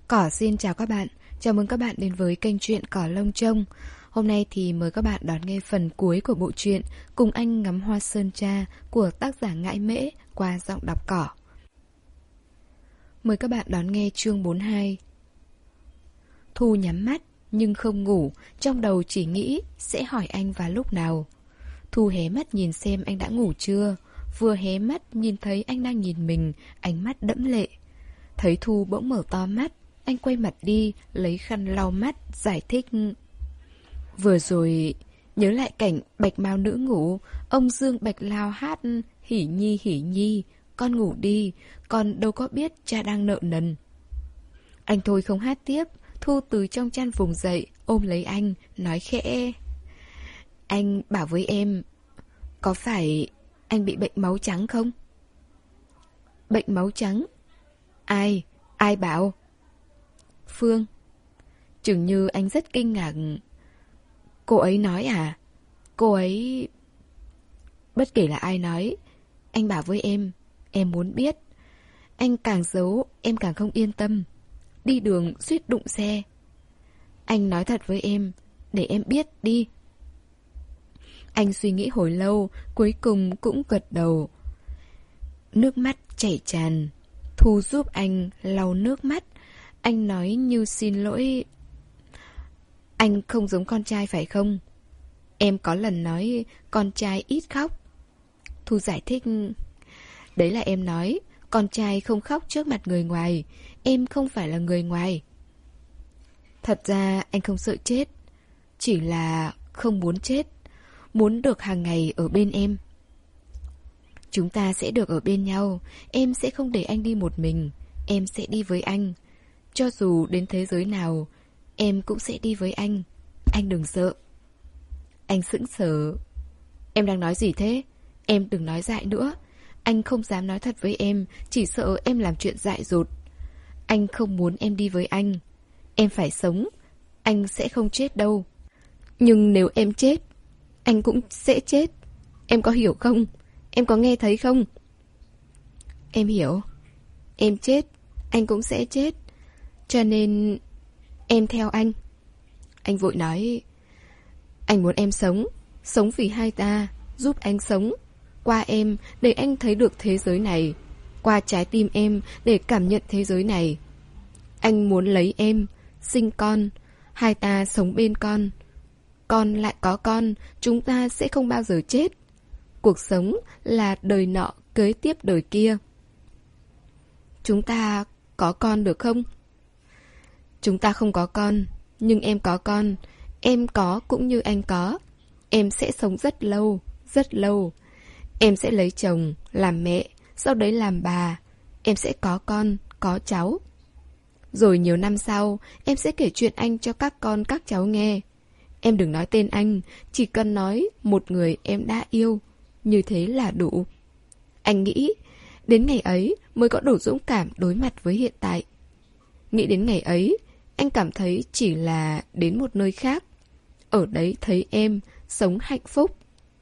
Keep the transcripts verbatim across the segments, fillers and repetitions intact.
Cỏ xin chào các bạn, chào mừng các bạn đến với kênh truyện Cỏ Lông Trông. Hôm nay thì mời các bạn đón nghe phần cuối của bộ truyện Cùng Anh Ngắm Hoa Sơn Tra của tác giả Ngãi Mễ qua giọng đọc Cỏ. Mời các bạn đón nghe chương bốn mươi hai. Thu nhắm mắt nhưng không ngủ, trong đầu chỉ nghĩ sẽ hỏi anh vào lúc nào. Thu hé mắt nhìn xem anh đã ngủ chưa, vừa hé mắt nhìn thấy anh đang nhìn mình, ánh mắt đẫm lệ. Thấy Thu bỗng mở to mắt, anh quay mặt đi, lấy khăn lau mắt, giải thích. Vừa rồi, nhớ lại cảnh Bạch Mao nữ ngủ, ông Dương Bạch Lao hát hỉ nhi hỉ nhi, con ngủ đi, con đâu có biết cha đang nợ nần. Anh thôi không hát tiếp, Thu từ trong chăn vùng dậy, ôm lấy anh, nói khẽ. Anh bảo với em, có phải anh bị bệnh máu trắng không? Bệnh máu trắng? Ai? Ai bảo? Phương. Chừng như anh rất kinh ngạc. Cô ấy nói à? Cô ấy... Bất kể là ai nói, anh bảo với em, em muốn biết. Anh càng giấu, em càng không yên tâm. Đi đường suýt đụng xe. Anh nói thật với em, để em biết đi. Anh suy nghĩ hồi lâu, cuối cùng cũng gật đầu. Nước mắt chảy tràn. Thu giúp anh lau nước mắt. Anh nói như xin lỗi. Anh không giống con trai phải không? Em có lần nói con trai ít khóc. Thu giải thích. Đấy là em nói, con trai không khóc trước mặt người ngoài. Em không phải là người ngoài. Thật ra anh không sợ chết, chỉ là không muốn chết. Muốn được hàng ngày ở bên em. Chúng ta sẽ được ở bên nhau. Em sẽ không để anh đi một mình. Em sẽ đi với anh. Cho dù đến thế giới nào, em cũng sẽ đi với anh. Anh đừng sợ. Anh sững sờ. Em đang nói gì thế? Em đừng nói dại nữa. Anh không dám nói thật với em, chỉ sợ em làm chuyện dại dột. Anh không muốn em đi với anh. Em phải sống. Anh sẽ không chết đâu. Nhưng nếu em chết, anh cũng sẽ chết. Em có hiểu không? Em có nghe thấy không? Em hiểu. Em chết, anh cũng sẽ chết. Cho nên em theo anh. Anh vội nói. Anh muốn em sống. Sống vì hai ta. Giúp anh sống. Qua em để anh thấy được thế giới này. Qua trái tim em để cảm nhận thế giới này. Anh muốn lấy em, sinh con. Hai ta sống bên con. Con lại có con. Chúng ta sẽ không bao giờ chết. Cuộc sống là đời nọ kế tiếp đời kia. Chúng ta có con được không? Chúng ta không có con. Nhưng em có con. Em có cũng như anh có. Em sẽ sống rất lâu. Rất lâu. Em sẽ lấy chồng, làm mẹ. Sau đấy làm bà. Em sẽ có con, có cháu. Rồi nhiều năm sau, em sẽ kể chuyện anh cho các con các cháu nghe. Em đừng nói tên anh. Chỉ cần nói một người em đã yêu. Như thế là đủ. Anh nghĩ đến ngày ấy mới có đủ dũng cảm đối mặt với hiện tại. Nghĩ đến ngày ấy, anh cảm thấy chỉ là đến một nơi khác. Ở đấy thấy em, sống hạnh phúc.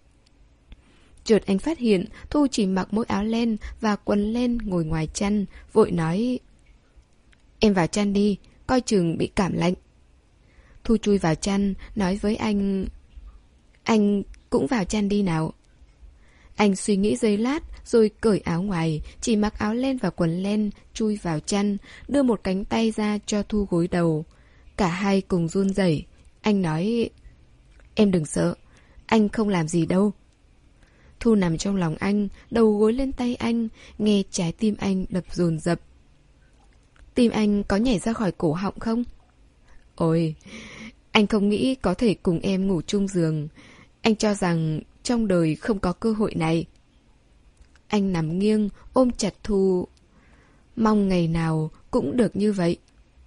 Chợt anh phát hiện Thu chỉ mặc mỗi áo len và quần len ngồi ngoài chăn, vội nói. Em vào chăn đi, coi chừng bị cảm lạnh. Thu chui vào chăn, nói với anh. Anh cũng vào chăn đi nào. Anh suy nghĩ giây lát, rồi cởi áo ngoài, chỉ mặc áo len và quần len, chui vào chăn, đưa một cánh tay ra cho Thu gối đầu. Cả hai cùng run rẩy. Anh nói. Em đừng sợ, anh không làm gì đâu. Thu nằm trong lòng anh, đầu gối lên tay anh, nghe trái tim anh đập dồn dập. Tim anh có nhảy ra khỏi cổ họng không? Ôi, anh không nghĩ có thể cùng em ngủ chung giường. Anh cho rằng trong đời không có cơ hội này. Anh nằm nghiêng, ôm chặt Thu. Mong ngày nào cũng được như vậy.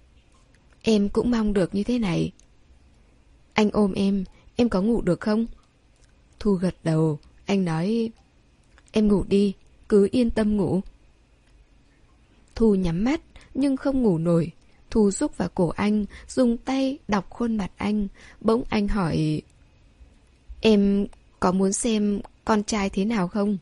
Em cũng mong được như thế này. Anh ôm em, em có ngủ được không? Thu gật đầu, anh nói. Em ngủ đi, cứ yên tâm ngủ. Thu nhắm mắt, nhưng không ngủ nổi. Thu rúc vào cổ anh, dùng tay đọc khuôn mặt anh. Bỗng anh hỏi. Em có muốn xem con trai thế nào không?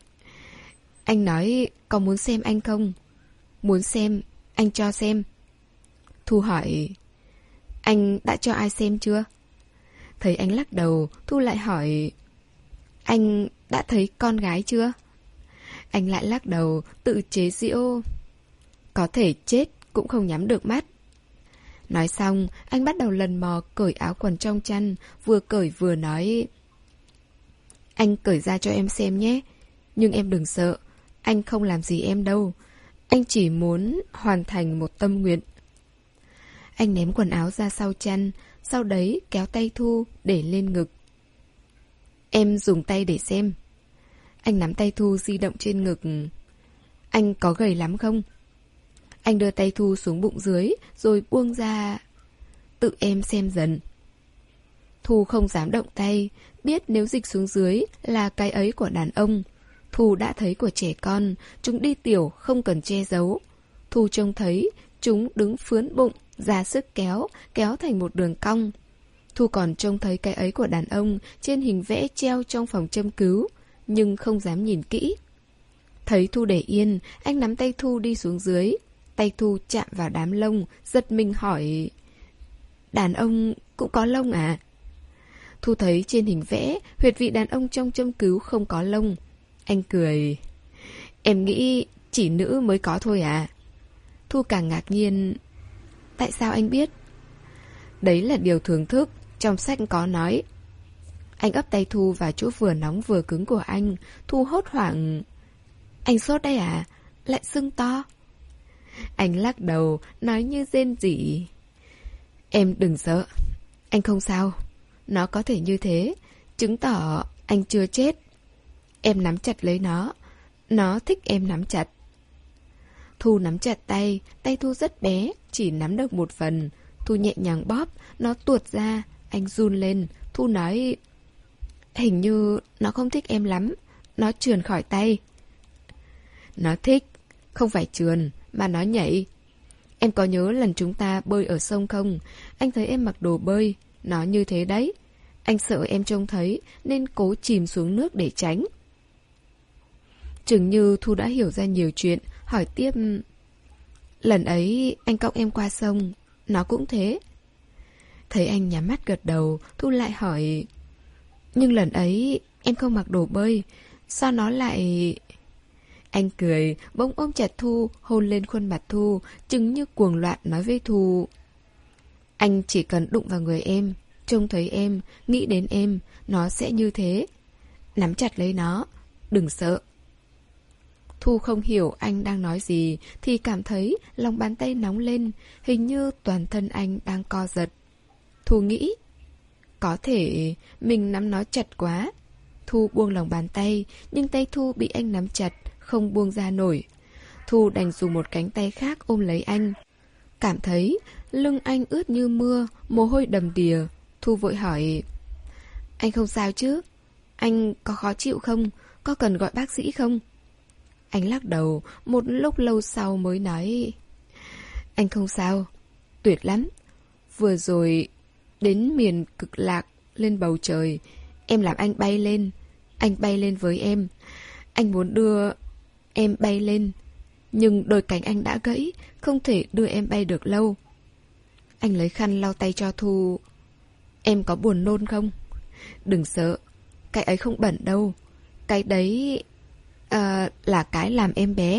Anh nói có muốn xem anh không? Muốn xem, anh cho xem. Thu hỏi, anh đã cho ai xem chưa? Thấy anh lắc đầu, Thu lại hỏi, anh đã thấy con gái chưa? Anh lại lắc đầu, tự chế giễu, có thể chết cũng không nhắm được mắt. Nói xong, anh bắt đầu lần mò cởi áo quần trong chăn, vừa cởi vừa nói, anh cởi ra cho em xem nhé, nhưng em đừng sợ, anh không làm gì em đâu, anh chỉ muốn hoàn thành một tâm nguyện. Anh ném quần áo ra sau chăn, sau đấy kéo tay Thu để lên ngực. Em dùng tay để xem. Anh nắm tay Thu di động trên ngực. Anh có gầy lắm không? Anh đưa tay Thu xuống bụng dưới rồi buông ra. Tự em xem dần. Thu không dám động tay, biết nếu dịch xuống dưới là cái ấy của đàn ông. Thu đã thấy của trẻ con, chúng đi tiểu không cần che giấu. Thu trông thấy chúng đứng phướn bụng, ra sức kéo, kéo thành một đường cong. Thu còn trông thấy cái ấy của đàn ông trên hình vẽ treo trong phòng châm cứu, nhưng không dám nhìn kỹ. Thấy Thu để yên, anh nắm tay Thu đi xuống dưới. Tay Thu chạm vào đám lông, giật mình hỏi, đàn ông cũng có lông à? Thu thấy trên hình vẽ, huyệt vị đàn ông trong châm cứu không có lông. Anh cười, em nghĩ chỉ nữ mới có thôi à? Thu càng ngạc nhiên, tại sao anh biết? Đấy là điều thưởng thức, trong sách có nói. Anh ấp tay Thu vào chỗ vừa nóng vừa cứng của anh. Thu hốt hoảng, anh sốt đây à? Lại sưng to. Anh lắc đầu, nói như rên rỉ, em đừng sợ, anh không sao. Nó có thể như thế, chứng tỏ anh chưa chết. Em nắm chặt lấy nó, nó thích em nắm chặt. Thu nắm chặt tay, tay Thu rất bé, chỉ nắm được một phần. Thu nhẹ nhàng bóp, nó tuột ra, anh run lên. Thu nói, hình như nó không thích em lắm, nó trườn khỏi tay. Nó thích, không phải trườn, mà nó nhảy. Em có nhớ lần chúng ta bơi ở sông không? Anh thấy em mặc đồ bơi, nó như thế đấy. Anh sợ em trông thấy nên cố chìm xuống nước để tránh. Chừng như Thu đã hiểu ra nhiều chuyện, hỏi tiếp, lần ấy anh cõng em qua sông, nó cũng thế. Thấy anh nhắm mắt gật đầu, Thu lại hỏi, nhưng lần ấy em không mặc đồ bơi, sao nó lại... Anh cười, bỗng ôm chặt Thu, hôn lên khuôn mặt Thu, chừng như cuồng loạn nói với Thu, anh chỉ cần đụng vào người em, trông thấy em, nghĩ đến em, nó sẽ như thế. Nắm chặt lấy nó, đừng sợ. Thu không hiểu anh đang nói gì, thì cảm thấy lòng bàn tay nóng lên, hình như toàn thân anh đang co giật. Thu nghĩ, có thể mình nắm nó chặt quá. Thu buông lòng bàn tay, nhưng tay Thu bị anh nắm chặt, không buông ra nổi. Thu đành dùng một cánh tay khác ôm lấy anh. Cảm thấy lưng anh ướt như mưa, mồ hôi đầm đìa. Thu vội hỏi, anh không sao chứ? Anh có khó chịu không? Có cần gọi bác sĩ không? Anh lắc đầu, một lúc lâu sau mới nói, anh không sao, tuyệt lắm. Vừa rồi đến miền cực lạc, lên bầu trời, em làm anh bay lên. Anh bay lên với em. Anh muốn đưa em bay lên, nhưng đôi cánh anh đã gãy, không thể đưa em bay được lâu. Anh lấy khăn lau tay cho Thu. Em có buồn nôn không? Đừng sợ, cái ấy không bẩn đâu. Cái đấy à, là cái làm em bé.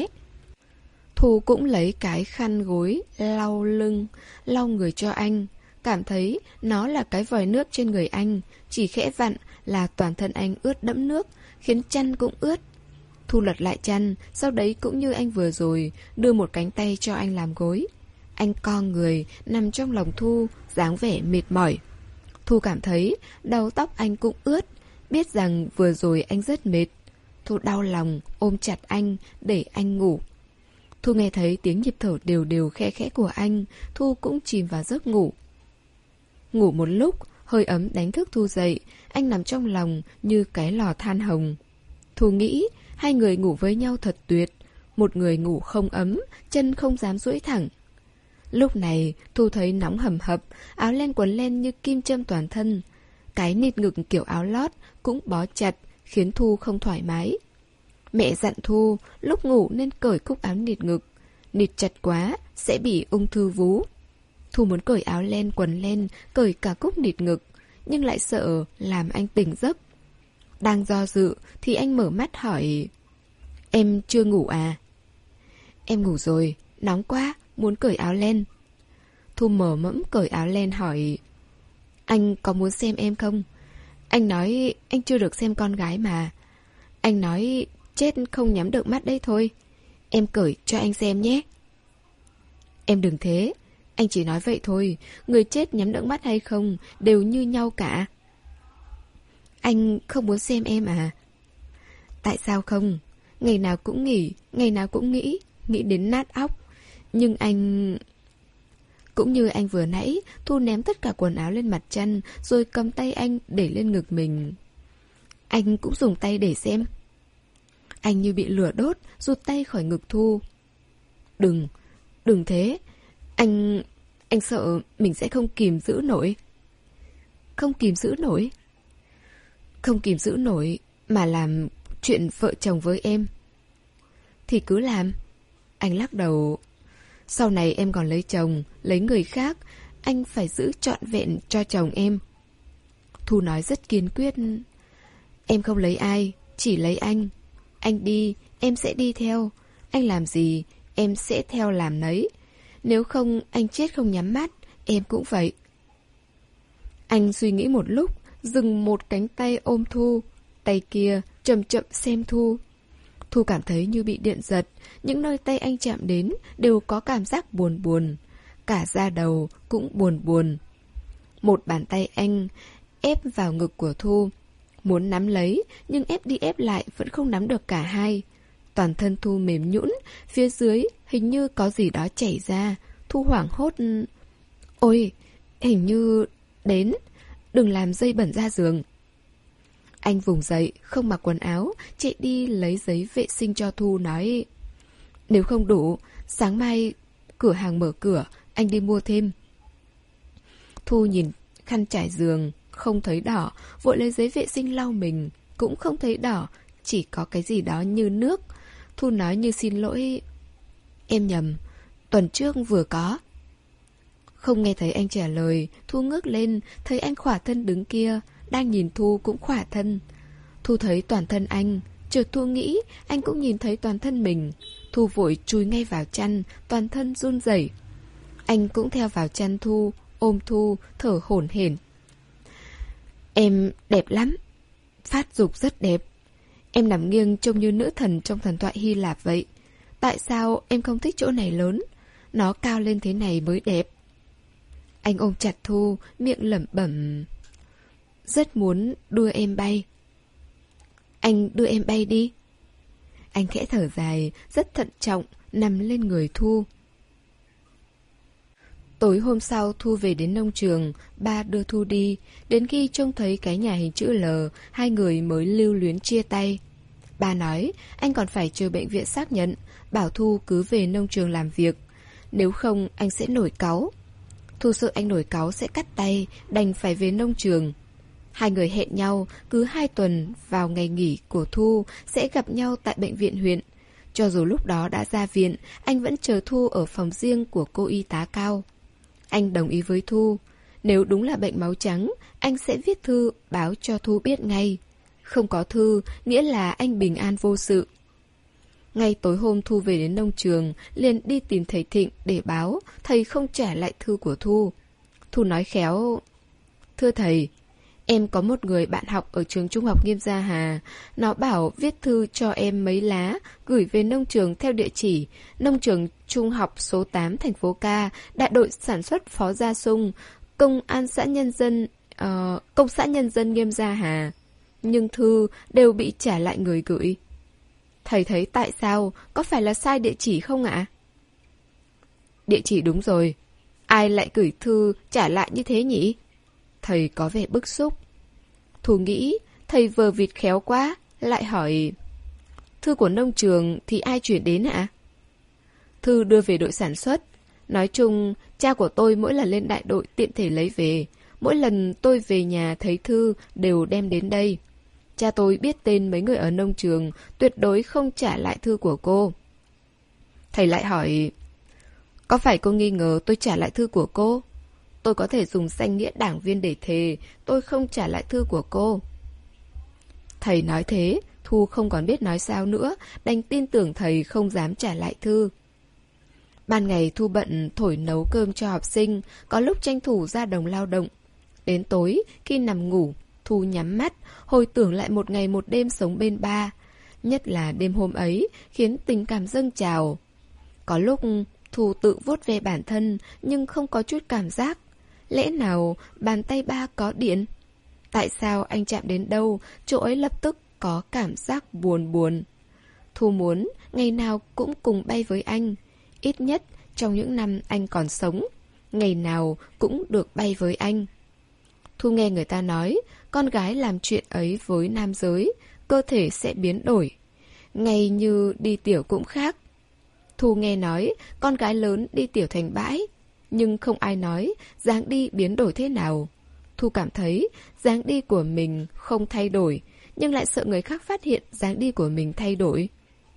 Thu cũng lấy cái khăn gối lau lưng, lau người cho anh. Cảm thấy nó là cái vòi nước trên người anh, chỉ khẽ vặn là toàn thân anh ướt đẫm nước, khiến chăn cũng ướt. Thu lật lại chăn, sau đấy cũng như anh vừa rồi, đưa một cánh tay cho anh làm gối. Anh co người, nằm trong lòng Thu, dáng vẻ mệt mỏi. Thu cảm thấy đầu tóc anh cũng ướt, biết rằng vừa rồi anh rất mệt. Thu đau lòng, ôm chặt anh, để anh ngủ. Thu nghe thấy tiếng nhịp thở đều đều khe khẽ của anh, Thu cũng chìm vào giấc ngủ. Ngủ một lúc, hơi ấm đánh thức Thu dậy, anh nằm trong lòng như cái lò than hồng. Thu nghĩ, hai người ngủ với nhau thật tuyệt, một người ngủ không ấm, chân không dám duỗi thẳng. Lúc này, Thu thấy nóng hầm hập, áo len quần len như kim châm toàn thân. Cái nịt ngực kiểu áo lót cũng bó chặt, khiến Thu không thoải mái. Mẹ dặn Thu, lúc ngủ nên cởi cúc áo nịt ngực. Nịt chặt quá, sẽ bị ung thư vú. Thu muốn cởi áo len, quần len, cởi cả cúc nịt ngực, nhưng lại sợ làm anh tỉnh giấc. Đang do dự thì anh mở mắt hỏi: Em chưa ngủ à? Em ngủ rồi, nóng quá, muốn cởi áo len. Thu mờ mẫm cởi áo len hỏi: Anh có muốn xem em không? Anh nói anh chưa được xem con gái mà. Anh nói chết không nhắm được mắt đấy thôi. Em cởi cho anh xem nhé. Em đừng thế. Anh chỉ nói vậy thôi. Người chết nhắm được mắt hay không đều như nhau cả. Anh không muốn xem em à? Tại sao không? Ngày nào cũng nghỉ, ngày nào cũng nghĩ, nghĩ đến nát óc. Nhưng anh... Cũng như anh vừa nãy, Thu ném tất cả quần áo lên mặt chăn, rồi cầm tay anh để lên ngực mình. Anh cũng dùng tay để xem. Anh như bị lửa đốt, rụt tay khỏi ngực Thu. Đừng, đừng thế. Anh... anh sợ mình sẽ không kìm giữ nổi. Không kìm giữ nổi? Không kìm giữ nổi mà làm chuyện vợ chồng với em. Thì cứ làm. Anh lắc đầu. Sau này em còn lấy chồng, lấy người khác, anh phải giữ trọn vẹn cho chồng em. Thu nói rất kiên quyết. Em không lấy ai, chỉ lấy anh. Anh đi, em sẽ đi theo. Anh làm gì, em sẽ theo làm nấy. Nếu không anh chết không nhắm mắt, em cũng vậy. Anh suy nghĩ một lúc, dừng một cánh tay ôm Thu. Tay kia chậm chậm xem Thu. Thu cảm thấy như bị điện giật. Những nơi tay anh chạm đến đều có cảm giác buồn buồn. Cả da đầu cũng buồn buồn. Một bàn tay anh ép vào ngực của Thu. Muốn nắm lấy, nhưng ép đi ép lại vẫn không nắm được cả hai. Toàn thân Thu mềm nhũn, phía dưới hình như có gì đó chảy ra. Thu hoảng hốt. Ôi, hình như... Đến, đừng làm dây bẩn ra giường. Anh vùng dậy, không mặc quần áo, chạy đi lấy giấy vệ sinh cho Thu, nói: Nếu không đủ, sáng mai cửa hàng mở cửa, anh đi mua thêm. Thu nhìn khăn trải giường, không thấy đỏ, vội lấy giấy vệ sinh lau mình, cũng không thấy đỏ, chỉ có cái gì đó như nước. Thu nói như xin lỗi: Em nhầm, tuần trước vừa có. Không nghe thấy anh trả lời, Thu ngước lên, thấy anh khỏa thân đứng kia, đang nhìn Thu cũng khỏa thân. Thu thấy toàn thân anh, chợt Thu nghĩ anh cũng nhìn thấy toàn thân mình. Thu vội chui ngay vào chăn, toàn thân run rẩy. Anh cũng theo vào chăn Thu, ôm Thu, thở hổn hển. Em đẹp lắm. Phát dục rất đẹp. Em nằm nghiêng trông như nữ thần trong thần thoại Hy Lạp vậy. Tại sao em không thích chỗ này lớn? Nó cao lên thế này mới đẹp. Anh ôm chặt Thu, miệng lẩm bẩm: Rất muốn đưa em bay. Anh đưa em bay đi. Anh khẽ thở dài, rất thận trọng, nằm lên người Thu. Tối hôm sau Thu về đến nông trường, ba đưa Thu đi. Đến khi trông thấy cái nhà hình chữ L, hai người mới lưu luyến chia tay. Ba nói anh còn phải chờ bệnh viện xác nhận, bảo Thu cứ về nông trường làm việc. Nếu không anh sẽ nổi cáu. Thu sợ anh nổi cáu sẽ cắt tay, đành phải về nông trường. Hai người hẹn nhau cứ hai tuần vào ngày nghỉ của Thu sẽ gặp nhau tại bệnh viện huyện. Cho dù lúc đó đã ra viện, anh vẫn chờ Thu ở phòng riêng của cô y tá Cao. Anh đồng ý với Thu. Nếu đúng là bệnh máu trắng, anh sẽ viết thư báo cho Thu biết ngay. Không có thư, nghĩa là anh bình an vô sự. Ngay tối hôm Thu về đến nông trường, liền đi tìm thầy Thịnh để báo thầy không trả lại thư của Thu. Thu nói khéo: Thưa thầy, em có một người bạn học ở trường trung học Nghiêm Gia Hà. Nó bảo viết thư cho em mấy lá, gửi về nông trường theo địa chỉ nông trường trung học số tám thành phố Ca, đại đội sản xuất Phó Gia Sung, công an xã nhân dân, uh, công xã nhân dân Nghiêm Gia Hà. Nhưng thư đều bị trả lại người gửi. Thầy thấy tại sao? Có phải là sai địa chỉ không ạ? Địa chỉ đúng rồi. Ai lại gửi thư trả lại như thế nhỉ? Thầy có vẻ bức xúc. Thu nghĩ thầy vờ vịt khéo quá, lại hỏi: Thư của nông trường thì ai chuyển đến ạ? Thư đưa về đội sản xuất. Nói chung, cha của tôi mỗi lần lên đại đội tiện thể lấy về. Mỗi lần tôi về nhà thấy thư đều đem đến đây. Cha tôi biết tên mấy người ở nông trường, tuyệt đối không trả lại thư của cô. Thầy lại hỏi: Có phải cô nghi ngờ tôi trả lại thư của cô? Tôi có thể dùng danh nghĩa đảng viên để thề tôi không trả lại thư của cô. Thầy nói thế, Thu không còn biết nói sao nữa, đành tin tưởng thầy không dám trả lại thư. Ban ngày Thu bận thổi nấu cơm cho học sinh, có lúc tranh thủ ra đồng lao động. Đến tối, khi nằm ngủ, Thu nhắm mắt, hồi tưởng lại một ngày một đêm sống bên ba. Nhất là đêm hôm ấy, khiến tình cảm dâng trào. Có lúc Thu tự vuốt ve bản thân, nhưng không có chút cảm giác. Lẽ nào bàn tay ba có điện? Tại sao anh chạm đến đâu, chỗ ấy lập tức có cảm giác buồn buồn? Thu muốn ngày nào cũng cùng bay với anh. Ít nhất trong những năm anh còn sống, ngày nào cũng được bay với anh. Thu nghe người ta nói, con gái làm chuyện ấy với nam giới, cơ thể sẽ biến đổi. Ngay như đi tiểu cũng khác. Thu nghe nói, con gái lớn đi tiểu thành bãi, nhưng không ai nói dáng đi biến đổi thế nào. Thu cảm thấy dáng đi của mình không thay đổi, nhưng lại sợ người khác phát hiện dáng đi của mình thay đổi.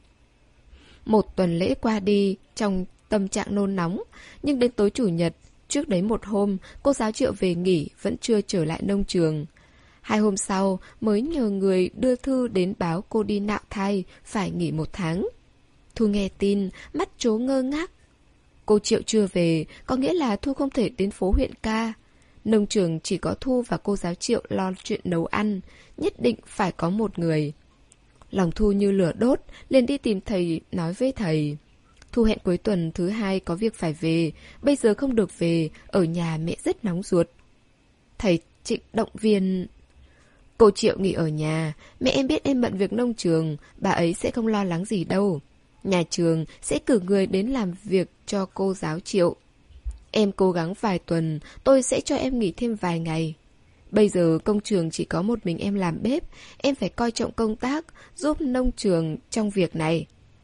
Một tuần lễ qua đi trong tâm trạng nôn nóng, nhưng đến tối chủ nhật, trước đấy một hôm, cô giáo Triệu về nghỉ vẫn chưa trở lại nông trường. Hai hôm sau mới nhờ người đưa thư đến báo cô đi nạo thai, phải nghỉ một tháng. Thu nghe tin, mắt trố ngơ ngác. Cô Triệu chưa về, có nghĩa là Thu không thể đến phố huyện ca. Nông trường chỉ có Thu và cô giáo Triệu lo chuyện nấu ăn, nhất định phải có một người. Lòng Thu như lửa đốt, liền đi tìm thầy nói với thầy. Thu hẹn cuối tuần thứ hai có việc phải về, bây giờ không được về, ở nhà mẹ rất nóng ruột. Thầy Trịnh động viên. Cô Triệu nghỉ ở nhà, mẹ em biết em bận việc nông trường, bà ấy sẽ không lo lắng gì đâu. Nhà trường sẽ cử người đến làm việc cho cô giáo Triệu. Em cố gắng vài tuần, tôi sẽ cho em nghỉ thêm vài ngày. Bây giờ công trường chỉ có một mình em làm bếp, em phải coi trọng công tác, giúp nông trường trong việc này.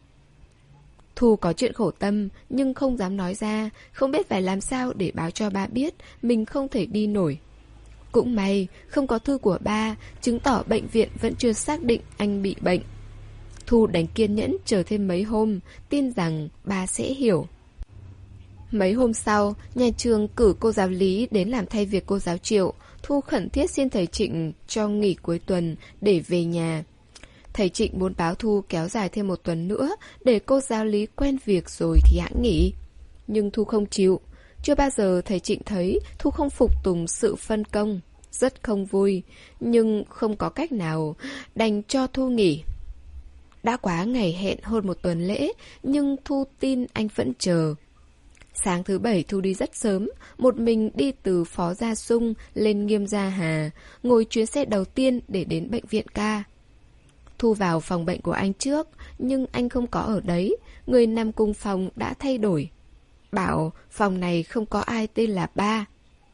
Thu có chuyện khổ tâm, nhưng không dám nói ra, không biết phải làm sao để báo cho ba biết mình không thể đi nổi. Cũng may, không có thư của ba, chứng tỏ bệnh viện vẫn chưa xác định anh bị bệnh. Thu đành kiên nhẫn chờ thêm mấy hôm, tin rằng ba sẽ hiểu. Mấy hôm sau, nhà trường cử cô giáo Lý đến làm thay việc cô giáo Triệu. Thu khẩn thiết xin thầy Trịnh cho nghỉ cuối tuần để về nhà. Thầy Trịnh muốn báo Thu kéo dài thêm một tuần nữa để cô giáo Lý quen việc rồi thì hãng nghỉ. Nhưng Thu không chịu. Chưa bao giờ thầy Trịnh thấy Thu không phục tùng sự phân công. Rất không vui, nhưng không có cách nào, đành cho Thu nghỉ. Đã quá ngày hẹn hơn một tuần lễ, nhưng Thu tin anh vẫn chờ. Sáng thứ bảy Thu đi rất sớm, một mình đi từ Phó Gia Sung lên Nghiêm Gia Hà, ngồi chuyến xe đầu tiên để đến bệnh viện ca. Thu vào phòng bệnh của anh trước, nhưng anh không có ở đấy, người nằm cùng phòng đã thay đổi. Bảo phòng này không có ai tên là ba.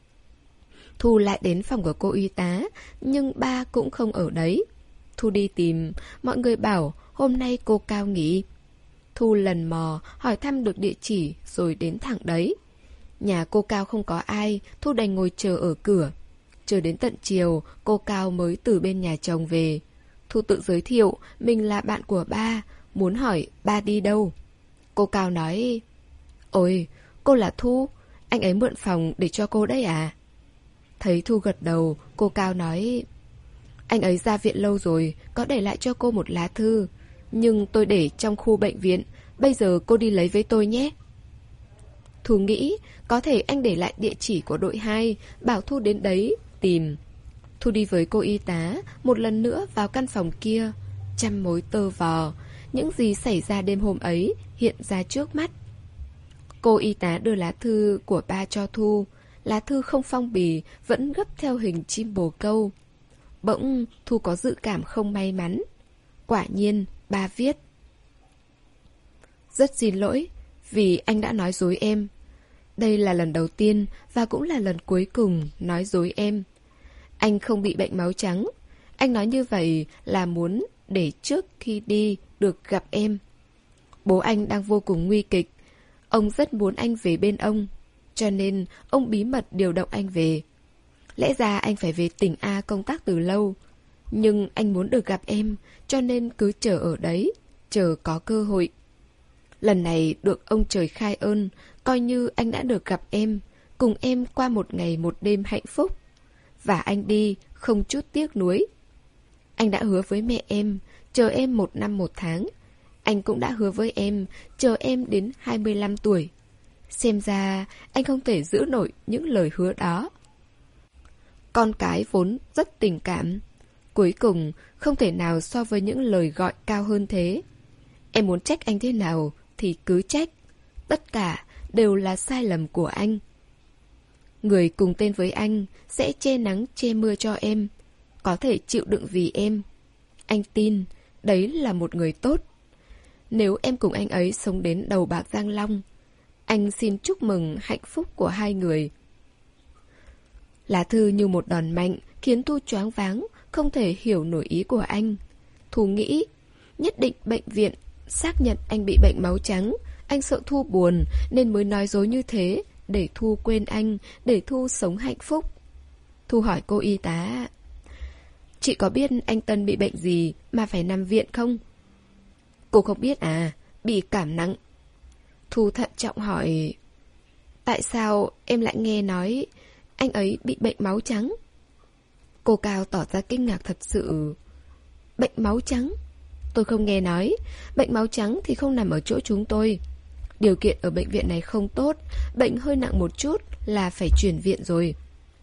Thu lại đến phòng của cô y tá, nhưng ba cũng không ở đấy. Thu đi tìm, mọi người bảo hôm nay cô Cao nghỉ. Thu lần mò, hỏi thăm được địa chỉ rồi đến thẳng đấy. Nhà cô Cao không có ai, Thu đành ngồi chờ ở cửa. Chờ đến tận chiều, cô Cao mới từ bên nhà chồng về. Thu tự giới thiệu, mình là bạn của ba, muốn hỏi ba đi đâu. Cô Cao nói, ôi, cô là Thu, anh ấy mượn phòng để cho cô đấy à? Thấy Thu gật đầu, cô Cao nói, anh ấy ra viện lâu rồi, có để lại cho cô một lá thư. Nhưng tôi để trong khu bệnh viện, bây giờ cô đi lấy với tôi nhé. Thu nghĩ, có thể anh để lại địa chỉ của đội hai, bảo Thu đến đấy, tìm. Thu đi với cô y tá, một lần nữa vào căn phòng kia, trăm mối tơ vò. Những gì xảy ra đêm hôm ấy hiện ra trước mắt. Cô y tá đưa lá thư của ba cho Thu. Lá thư không phong bì, vẫn gấp theo hình chim bồ câu. Bỗng Thu có dự cảm không may mắn. Quả nhiên, ba viết: rất xin lỗi vì anh đã nói dối em. Đây là lần đầu tiên và cũng là lần cuối cùng nói dối em. Anh không bị bệnh máu trắng. Anh nói như vậy là muốn để trước khi đi được gặp em. Bố anh đang vô cùng nguy kịch. Ông rất muốn anh về bên ông, cho nên ông bí mật điều động anh về. Lẽ ra anh phải về tỉnh A công tác từ lâu, nhưng anh muốn được gặp em, cho nên cứ chờ ở đấy, chờ có cơ hội. Lần này được ông trời khai ơn, Coi như anh đã được gặp em, cùng em qua một ngày một đêm hạnh phúc. Và anh đi không chút tiếc nuối. Anh đã hứa với mẹ em, chờ em một năm một tháng. Anh cũng đã hứa với em, chờ em đến hai mươi lăm tuổi. Xem ra anh không thể giữ nổi những lời hứa đó. Con cái vốn rất tình cảm. Cuối cùng không thể nào so với những lời gọi cao hơn thế. Em muốn trách anh thế nào thì cứ trách. Tất cả đều là sai lầm của anh. Người cùng tên với anh sẽ che nắng che mưa cho em, có thể chịu đựng vì em. Anh tin đấy là một người tốt. Nếu em cùng anh ấy sống đến đầu bạc răng long, anh xin chúc mừng hạnh phúc của hai người. Lá thư như một đòn mạnh khiến Thu choáng váng, không thể hiểu nổi ý của anh. Thu nghĩ nhất định bệnh viện xác nhận anh bị bệnh máu trắng. Anh sợ Thu buồn nên mới nói dối như thế, để Thu quên anh, để Thu sống hạnh phúc. Thu hỏi cô y tá: chị có biết anh Tân bị bệnh gì mà phải nằm viện không? Cô không biết à? Bị cảm nặng. Thu thận trọng hỏi: tại sao em lại nghe nói anh ấy bị bệnh máu trắng? Cô Cao tỏ ra kinh ngạc thật sự. Bệnh máu trắng? Tôi không nghe nói. Bệnh máu trắng thì không nằm ở chỗ chúng tôi. Điều kiện ở bệnh viện này không tốt. Bệnh hơi nặng một chút là phải chuyển viện rồi.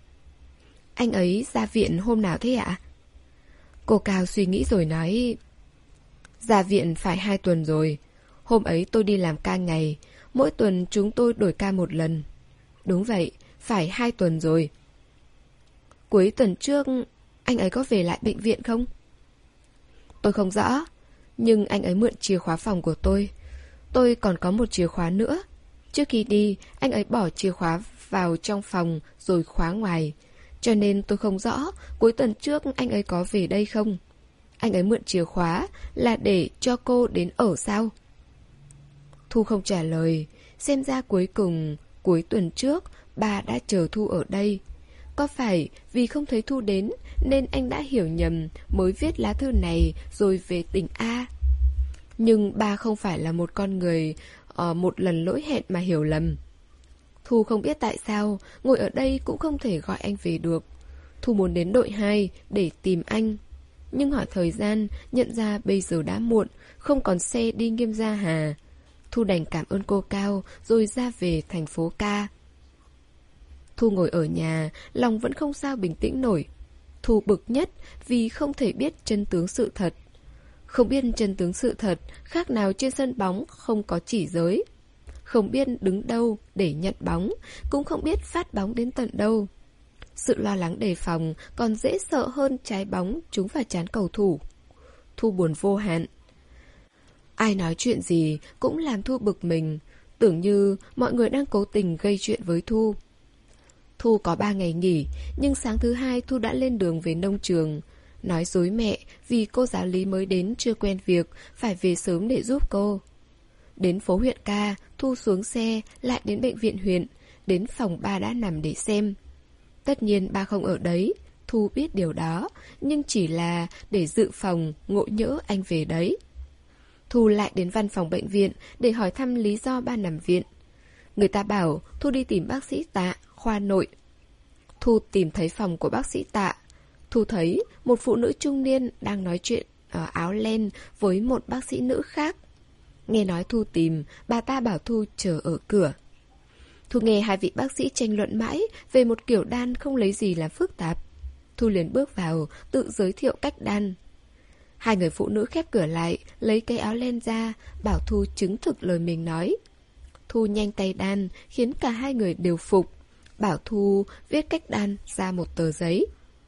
Anh ấy ra viện hôm nào thế ạ? Cô Cao suy nghĩ rồi nói: ra viện phải hai tuần rồi. Hôm ấy tôi đi làm ca ngày. Mỗi tuần chúng tôi đổi ca một lần. Đúng vậy, phải hai tuần rồi. Cuối tuần trước anh ấy có về lại bệnh viện không? Tôi không rõ. Nhưng anh ấy mượn chìa khóa phòng của tôi. Tôi còn có một chìa khóa nữa. Trước khi đi, anh ấy bỏ chìa khóa vào trong phòng rồi khóa ngoài. Cho nên tôi không rõ cuối tuần trước anh ấy có về đây không. Anh ấy mượn chìa khóa là để cho cô đến ở sao? Thu không trả lời. Xem ra cuối cùng cuối tuần trước bà đã chờ Thu ở đây. Có phải vì không thấy Thu đến nên anh đã hiểu nhầm, mới viết lá thư này rồi về tỉnh A? Nhưng bà không phải là một con người uh, một lần lỗi hẹn mà hiểu lầm. Thu không biết tại sao ngồi ở đây cũng không thể gọi anh về được. Thu muốn đến đội hai để tìm anh. Nhưng hỏi thời gian, nhận ra bây giờ đã muộn, không còn xe đi Nghiêm Gia Hà. Thu đành cảm ơn cô Cao rồi ra về thành phố ca. Thu ngồi ở nhà, lòng vẫn không sao bình tĩnh nổi. Thu bực nhất vì không thể biết chân tướng sự thật. Không biết chân tướng sự thật khác nào trên sân bóng không có chỉ giới. Không biết đứng đâu để nhận bóng, cũng không biết phát bóng đến tận đâu. Sự lo lắng đề phòng còn dễ sợ hơn trái bóng trúng vào trán cầu thủ. Thu buồn vô hạn. Ai nói chuyện gì cũng làm Thu bực mình, tưởng như mọi người đang cố tình gây chuyện với Thu. Thu có ba ngày nghỉ, nhưng sáng thứ hai Thu đã lên đường về nông trường. Nói dối mẹ vì cô giáo lý mới đến chưa quen việc, phải về sớm để giúp cô. Đến phố huyện ca, Thu xuống xe, lại đến bệnh viện huyện, đến phòng ba đã nằm để xem. Tất nhiên ba không ở đấy, Thu biết điều đó, nhưng chỉ là để dự phòng ngộ nhỡ anh về đấy. Thu lại đến văn phòng bệnh viện để hỏi thăm lý do ba nằm viện. Người ta bảo Thu đi tìm bác sĩ Tạ, khoa nội. Thu tìm thấy phòng của bác sĩ Tạ. Thu thấy một phụ nữ trung niên đang nói chuyện ở áo len với một bác sĩ nữ khác. Nghe nói Thu tìm, bà ta bảo Thu chờ ở cửa. Thu nghe hai vị bác sĩ tranh luận mãi về một kiểu đan không lấy gì làm phức tạp. Thu liền bước vào, tự giới thiệu cách đan. Hai người phụ nữ khép cửa lại, lấy cái áo len ra, bảo Thu chứng thực lời mình nói. Thu nhanh tay đan, khiến cả hai người đều phục. Bảo Thu viết cách đan ra một tờ giấy.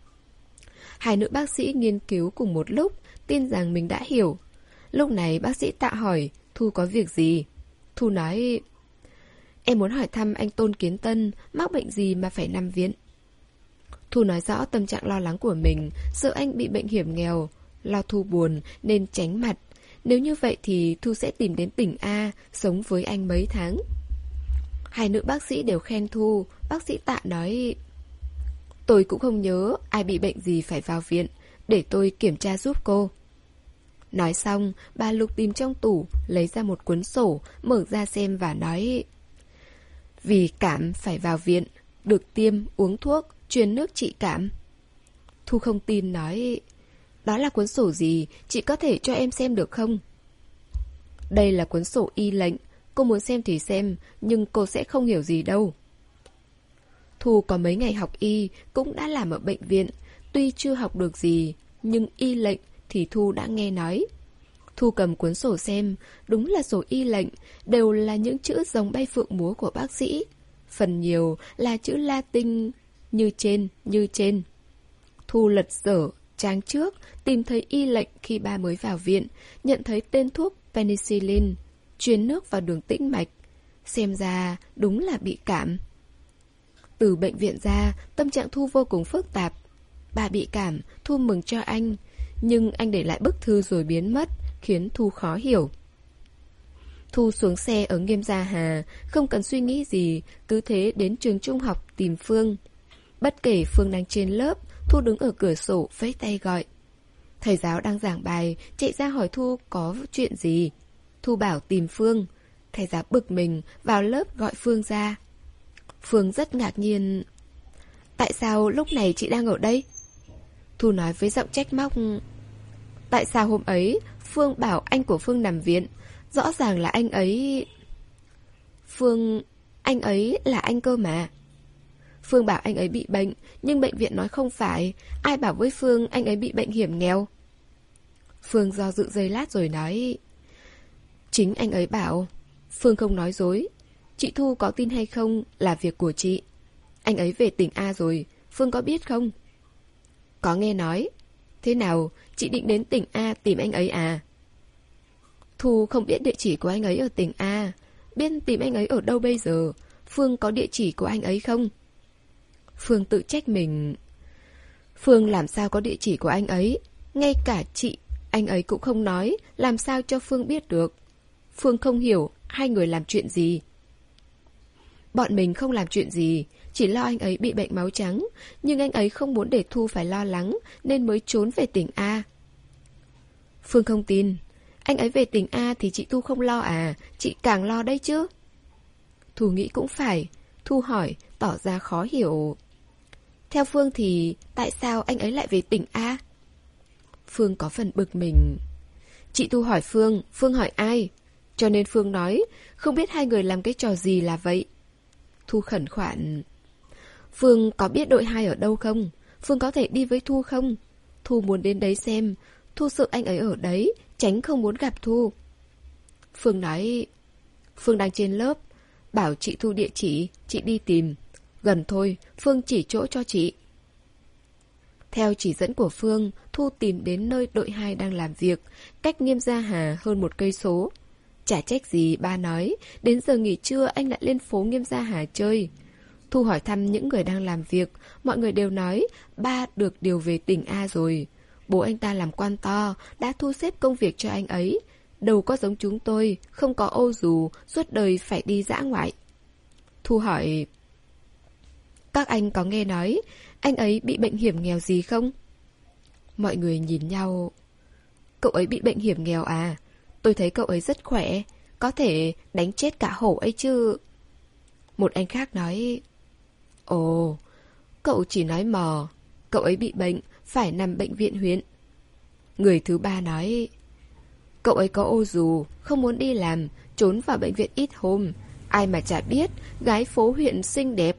Hai nữ bác sĩ nghiên cứu cùng một lúc, tin rằng mình đã hiểu. Lúc này bác sĩ Tạ hỏi Thu có việc gì. Thu nói: em muốn hỏi thăm anh Tôn Kiến Tân mắc bệnh gì mà phải nằm viện. Thu nói rõ tâm trạng lo lắng của mình, sợ anh bị bệnh hiểm nghèo. Lo Thu buồn nên tránh mặt. Nếu như vậy thì Thu sẽ tìm đến tỉnh A, sống với anh mấy tháng. Hai nữ bác sĩ đều khen Thu. Bác sĩ Tạ nói: tôi cũng không nhớ ai bị bệnh gì phải vào viện, để tôi kiểm tra giúp cô. Nói xong, bà lục tìm trong tủ, lấy ra một cuốn sổ, mở ra xem và nói: Vì cảm phải vào viện, được tiêm, uống thuốc, truyền nước trị cảm. Thu không tin nói, đó là cuốn sổ gì, chị có thể cho em xem được không? Đây là cuốn sổ y lệnh, cô muốn xem thì xem, nhưng cô sẽ không hiểu gì đâu. Thu có mấy ngày học y, cũng đã làm ở bệnh viện, tuy chưa học được gì, nhưng y lệnh thì Thu đã nghe nói. Thu cầm cuốn sổ xem, đúng là sổ y lệnh, đều là những chữ rồng bay phượng múa của bác sĩ. Phần nhiều là chữ Latin, như trên, như trên. Thu lật dở, trang trước, tìm thấy y lệnh khi ba mới vào viện, nhận thấy tên thuốc penicillin, truyền nước vào đường tĩnh mạch. Xem ra đúng là bị cảm. Từ bệnh viện ra, tâm trạng Thu vô cùng phức tạp. Bà bị cảm, Thu mừng cho anh, nhưng anh để lại bức thư rồi biến mất, khiến Thu khó hiểu. Thu xuống xe ở Nghiêm Gia Hà, không cần suy nghĩ gì, cứ thế đến trường trung học tìm Phương. Bất kể Phương đang trên lớp, Thu đứng ở cửa sổ vẫy tay gọi. Thầy giáo đang giảng bài, chạy ra hỏi Thu có chuyện gì. Thu bảo tìm Phương. Thầy giáo bực mình, vào lớp gọi Phương ra. Phương rất ngạc nhiên. Tại sao lúc này chị đang ở đây? Thu nói với giọng trách móc. Tại sao hôm ấy Phương bảo anh của Phương nằm viện? Rõ ràng là anh ấy... Phương... Anh ấy là anh cơ mà. Phương bảo anh ấy bị bệnh, nhưng bệnh viện nói không phải. Ai bảo với Phương anh ấy bị bệnh hiểm nghèo? Phương do dự giây lát rồi nói. Chính anh ấy bảo. Phương không nói dối. Chị Thu có tin hay không là việc của chị. Anh ấy về tỉnh A rồi, Phương có biết không? Có nghe nói. Thế nào, chị định đến tỉnh A tìm anh ấy à? Thu không biết địa chỉ của anh ấy ở tỉnh A. Biết tìm anh ấy ở đâu bây giờ? Phương có địa chỉ của anh ấy không? Phương tự trách mình. Phương làm sao có địa chỉ của anh ấy? Ngay cả chị, anh ấy cũng không nói, làm sao cho Phương biết được? Phương không hiểu hai người làm chuyện gì. Bọn mình không làm chuyện gì, chỉ lo anh ấy bị bệnh máu trắng, nhưng anh ấy không muốn để Thu phải lo lắng nên mới trốn về tỉnh A. Phương không tin. Anh ấy về tỉnh A thì chị Thu không lo à? Chị càng lo đấy chứ. Thu nghĩ cũng phải. Thu hỏi, tỏ ra khó hiểu. Theo Phương thì tại sao anh ấy lại về tỉnh A? Phương có phần bực mình. Chị Thu hỏi Phương, Phương hỏi ai? Cho nên Phương nói, không biết hai người làm cái trò gì là vậy. Thu khẩn khoản. Phương có biết đội hai ở đâu không? Phương có thể đi với Thu không? Thu muốn đến đấy xem. Thu sợ anh ấy ở đấy, tránh không muốn gặp Thu. Phương nói. Phương đang trên lớp, bảo chị Thu địa chỉ, chị đi tìm. Gần thôi, Phương chỉ chỗ cho chị. Theo chỉ dẫn của Phương, Thu tìm đến nơi đội hai đang làm việc, cách Nghiêm Gia Hà hơn một cây số. Chả trách gì ba nói, đến giờ nghỉ trưa anh lại lên phố Nghiêm Gia Hà chơi. Thu hỏi thăm những người đang làm việc, mọi người đều nói ba được điều về tỉnh A rồi. Bố anh ta làm quan to, đã thu xếp công việc cho anh ấy. Đâu có giống chúng tôi, không có ô dù, suốt đời phải đi dã ngoại. Thu hỏi, các anh có nghe nói anh ấy bị bệnh hiểm nghèo gì không? Mọi người nhìn nhau. Cậu ấy bị bệnh hiểm nghèo à? Tôi thấy cậu ấy rất khỏe, có thể đánh chết cả hổ ấy chứ. Một anh khác nói, ồ, cậu chỉ nói mò. Cậu ấy bị bệnh, phải nằm bệnh viện huyện. Người thứ ba nói, cậu ấy có ô dù, không muốn đi làm, trốn vào bệnh viện ít hôm. Ai mà chả biết, gái phố huyện xinh đẹp.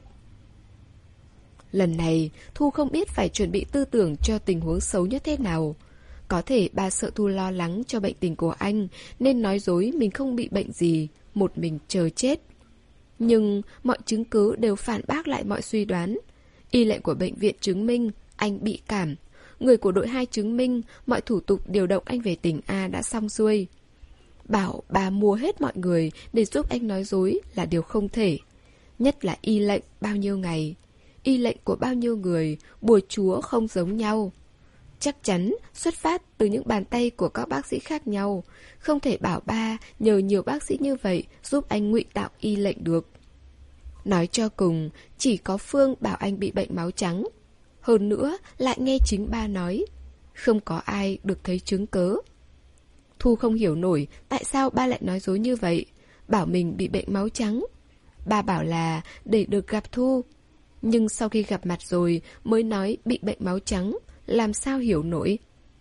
Lần này, Thu không biết phải chuẩn bị tư tưởng cho tình huống xấu nhất thế nào. Có thể ba sợ Thu lo lắng cho bệnh tình của anh, nên nói dối mình không bị bệnh gì, một mình chờ chết. Nhưng mọi chứng cứ đều phản bác lại mọi suy đoán. Y lệnh của bệnh viện chứng minh anh bị cảm. Người của đội hai chứng minh mọi thủ tục điều động anh về tỉnh A đã xong xuôi. Bảo bà mua hết mọi người để giúp anh nói dối là điều không thể. Nhất là y lệnh bao nhiêu ngày. Y lệnh của bao nhiêu người, bùa chúa không giống nhau. Chắc chắn xuất phát từ những bàn tay của các bác sĩ khác nhau. Không thể bảo ba nhờ nhiều bác sĩ như vậy giúp anh ngụy tạo y lệnh được. Nói cho cùng, chỉ có Phương bảo anh bị bệnh máu trắng. Hơn nữa, lại nghe chính ba nói. Không có ai được thấy chứng cớ. Thu không hiểu nổi tại sao ba lại nói dối như vậy. Bảo mình bị bệnh máu trắng. Ba bảo là để được gặp Thu. Nhưng sau khi gặp mặt rồi mới nói bị bệnh máu trắng, làm sao hiểu nổi.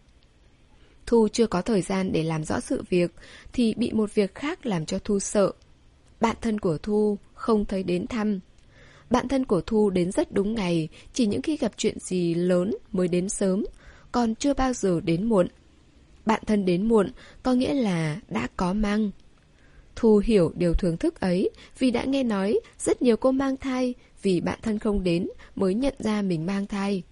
Thu chưa có thời gian để làm rõ sự việc thì bị một việc khác làm cho Thu sợ. Bạn thân của Thu không thấy đến thăm. Bạn thân của Thu đến rất đúng ngày, chỉ những khi gặp chuyện gì lớn mới đến sớm, còn chưa bao giờ đến muộn. Bạn thân đến muộn có nghĩa là đã có mang. Thu hiểu điều thưởng thức ấy vì đã nghe nói rất nhiều cô mang thai vì bạn thân không đến mới nhận ra mình mang thai.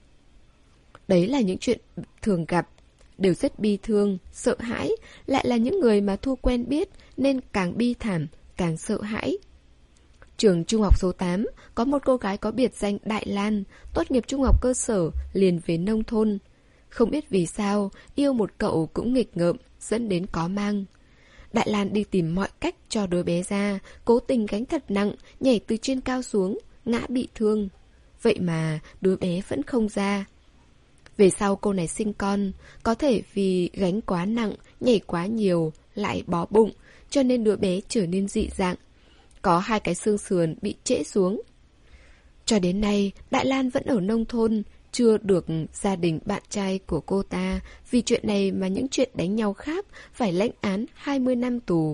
Đấy là những chuyện thường gặp, đều rất bi thương, sợ hãi, lại là những người mà Thu quen biết nên càng bi thảm, càng sợ hãi. Trường trung học số tám có một cô gái có biệt danh Đại Lan, tốt nghiệp trung học cơ sở liền về nông thôn. Không biết vì sao, yêu một cậu cũng nghịch ngợm, dẫn đến có mang. Đại Lan đi tìm mọi cách cho đứa bé ra, cố tình gánh thật nặng, nhảy từ trên cao xuống, ngã bị thương. Vậy mà đứa bé vẫn không ra. Về sau cô này sinh con, có thể vì gánh quá nặng, nhảy quá nhiều, lại bó bụng, cho nên đứa bé trở nên dị dạng. Có hai cái xương sườn bị trễ xuống. Cho đến nay, Đại Lan vẫn ở nông thôn, chưa được gia đình bạn trai của cô ta vì chuyện này mà những chuyện đánh nhau khác phải lãnh án hai mươi năm tù.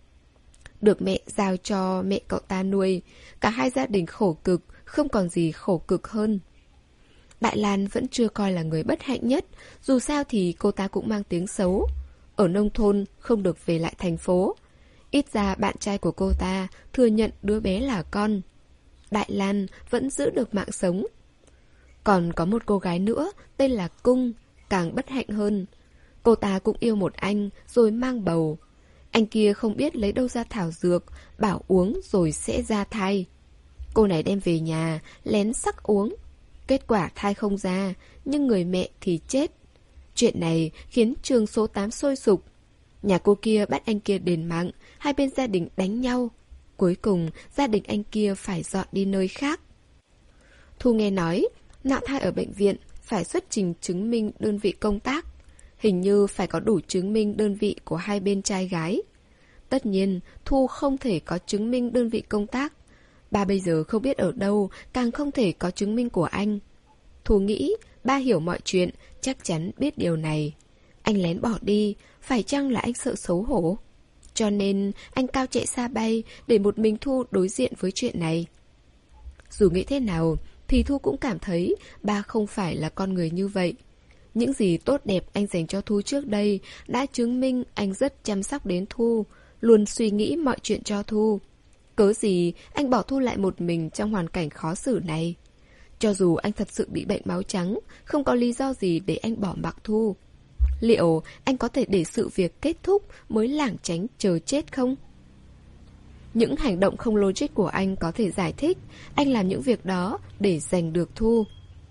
Được mẹ giao cho mẹ cậu ta nuôi, cả hai gia đình khổ cực, không còn gì khổ cực hơn. Đại Lan vẫn chưa coi là người bất hạnh nhất, dù sao thì cô ta cũng mang tiếng xấu. Ở nông thôn không được về lại thành phố. Ít ra bạn trai của cô ta thừa nhận đứa bé là con. Đại Lan vẫn giữ được mạng sống. Còn có một cô gái nữa tên là Cung, càng bất hạnh hơn. Cô ta cũng yêu một anh rồi mang bầu. Anh kia không biết lấy đâu ra thảo dược, bảo uống rồi sẽ ra thai. Cô này đem về nhà, lén sắc uống. Kết quả thai không ra, nhưng người mẹ thì chết. Chuyện này khiến trường số tám sôi sục. Nhà cô kia bắt anh kia đền mạng, hai bên gia đình đánh nhau. Cuối cùng gia đình anh kia phải dọn đi nơi khác. Thu nghe nói nạo thai ở bệnh viện phải xuất trình chứng minh đơn vị công tác. Hình như phải có đủ chứng minh đơn vị của hai bên trai gái. Tất nhiên Thu không thể có chứng minh đơn vị công tác. Ba bây giờ không biết ở đâu, càng không thể có chứng minh của anh. Thu nghĩ ba hiểu mọi chuyện, chắc chắn biết điều này. Anh lén bỏ đi, phải chăng là anh sợ xấu hổ? Cho nên anh cao chạy xa bay để một mình Thu đối diện với chuyện này. Dù nghĩ thế nào thì Thu cũng cảm thấy ba không phải là con người như vậy. Những gì tốt đẹp anh dành cho Thu trước đây đã chứng minh anh rất chăm sóc đến Thu, luôn suy nghĩ mọi chuyện cho Thu. Cớ gì anh bỏ Thu lại một mình trong hoàn cảnh khó xử này? Cho dù anh thật sự bị bệnh máu trắng, không có lý do gì để anh bỏ mặc Thu. Liệu anh có thể để sự việc kết thúc mới lảng tránh chờ chết không? Những hành động không logic của anh có thể giải thích anh làm những việc đó để giành được Thu.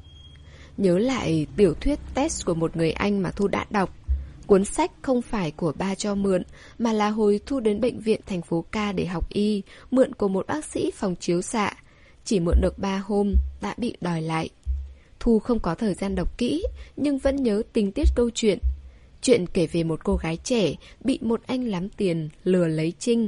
Nhớ lại tiểu thuyết test của một người anh mà Thu đã đọc. Cuốn sách không phải của ba cho mượn, mà là hồi Thu đến bệnh viện thành phố Ca để học y, mượn của một bác sĩ phòng chiếu xạ. Chỉ mượn được ba hôm, đã bị đòi lại. Thu không có thời gian đọc kỹ, nhưng vẫn nhớ tình tiết câu chuyện. Chuyện kể về một cô gái trẻ bị một anh lắm tiền lừa lấy Trinh.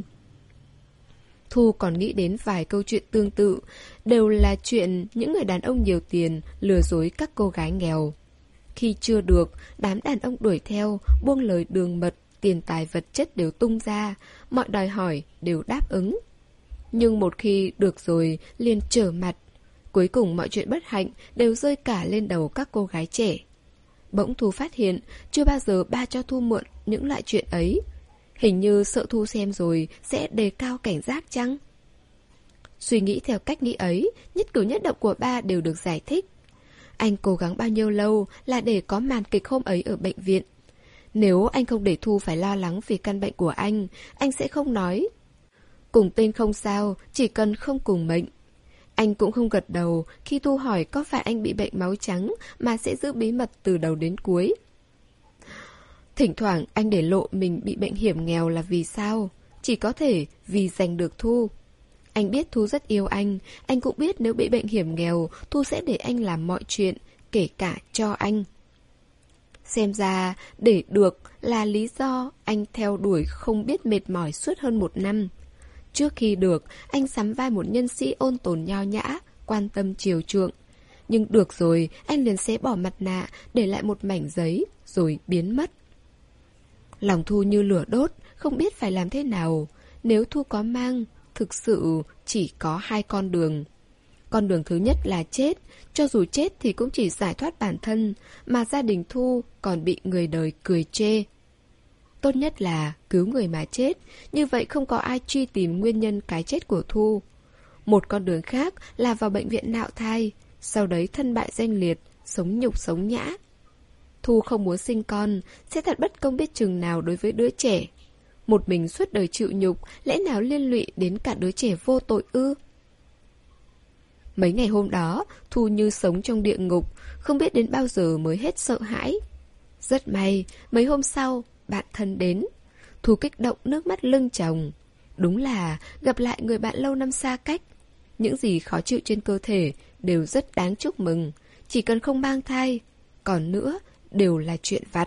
Thu còn nghĩ đến vài câu chuyện tương tự, đều là chuyện những người đàn ông nhiều tiền lừa dối các cô gái nghèo. Khi chưa được, đám đàn ông đuổi theo, buông lời đường mật, tiền tài vật chất đều tung ra, mọi đòi hỏi đều đáp ứng. Nhưng một khi được rồi, liền trở mặt. Cuối cùng mọi chuyện bất hạnh đều rơi cả lên đầu các cô gái trẻ. Bỗng Thu phát hiện, chưa bao giờ ba cho Thu mượn những loại chuyện ấy. Hình như sợ Thu xem rồi sẽ đề cao cảnh giác chăng? Suy nghĩ theo cách nghĩ ấy, nhất cử nhất động của ba đều được giải thích. Anh cố gắng bao nhiêu lâu là để có màn kịch hôm ấy ở bệnh viện. Nếu anh không để Thu phải lo lắng vì căn bệnh của anh, anh sẽ không nói. Cùng tên không sao, chỉ cần không cùng mệnh. Anh cũng không gật đầu khi Thu hỏi có phải anh bị bệnh máu trắng mà sẽ giữ bí mật từ đầu đến cuối. Thỉnh thoảng anh để lộ mình bị bệnh hiểm nghèo là vì sao? Chỉ có thể vì giành được Thu. Anh biết Thu rất yêu anh, anh cũng biết nếu bị bệnh hiểm nghèo, Thu sẽ để anh làm mọi chuyện, kể cả cho anh. Xem ra, để được là lý do anh theo đuổi không biết mệt mỏi suốt hơn một năm. Trước khi được, anh sắm vai một nhân sĩ ôn tồn nho nhã, quan tâm chiều chuộng. Nhưng được rồi, anh liền xé bỏ mặt nạ, để lại một mảnh giấy, rồi biến mất. Lòng Thu như lửa đốt, không biết phải làm thế nào. Nếu Thu có mang, thực sự chỉ có hai con đường. Con đường thứ nhất là chết, cho dù chết thì cũng chỉ giải thoát bản thân, mà gia đình Thu còn bị người đời cười chê. Tốt nhất là cứu người mà chết, như vậy không có ai truy tìm nguyên nhân cái chết của Thu. Một con đường khác là vào bệnh viện nạo thai, sau đấy thân bại danh liệt, sống nhục sống nhã. Thu không muốn sinh con, sẽ thật bất công biết chừng nào đối với đứa trẻ. Một mình suốt đời chịu nhục, lẽ nào liên lụy đến cả đứa trẻ vô tội ư? Mấy ngày hôm đó, Thu như sống trong địa ngục, không biết đến bao giờ mới hết sợ hãi. Rất may, mấy hôm sau, bạn thân đến. Thu kích động nước mắt lưng tròng. Đúng là gặp lại người bạn lâu năm xa cách. Những gì khó chịu trên cơ thể đều rất đáng chúc mừng. Chỉ cần không mang thai, còn nữa đều là chuyện vặt.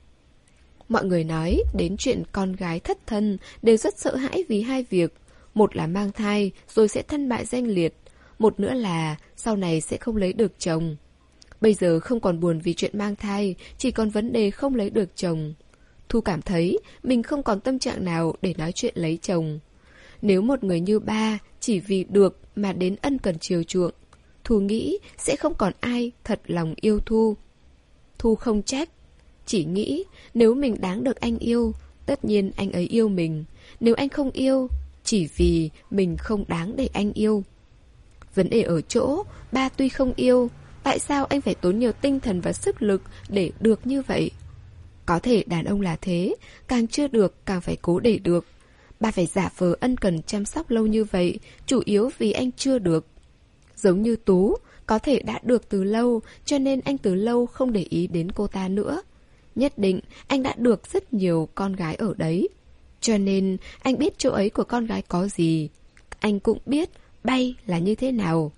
Mọi người nói đến chuyện con gái thất thân đều rất sợ hãi vì hai việc. Một là mang thai rồi sẽ thân bại danh liệt. Một nữa là sau này sẽ không lấy được chồng. Bây giờ không còn buồn vì chuyện mang thai, chỉ còn vấn đề không lấy được chồng. Thu cảm thấy mình không còn tâm trạng nào để nói chuyện lấy chồng. Nếu một người như ba chỉ vì được mà đến ân cần chiều chuộng, Thu nghĩ sẽ không còn ai thật lòng yêu Thu. Thu không trách, chỉ nghĩ nếu mình đáng được anh yêu, tất nhiên anh ấy yêu mình. Nếu anh không yêu, chỉ vì mình không đáng để anh yêu. Vấn đề ở chỗ, ba tuy không yêu, tại sao anh phải tốn nhiều tinh thần và sức lực để được như vậy? Có thể đàn ông là thế, càng chưa được càng phải cố để được. Ba phải giả vờ ân cần chăm sóc lâu như vậy, chủ yếu vì anh chưa được. Giống như Tú, có thể đã được từ lâu, cho nên anh từ lâu không để ý đến cô ta nữa. Nhất định anh đã được rất nhiều con gái ở đấy. Cho nên anh biết chỗ ấy của con gái có gì. Anh cũng biết bay là như thế nào.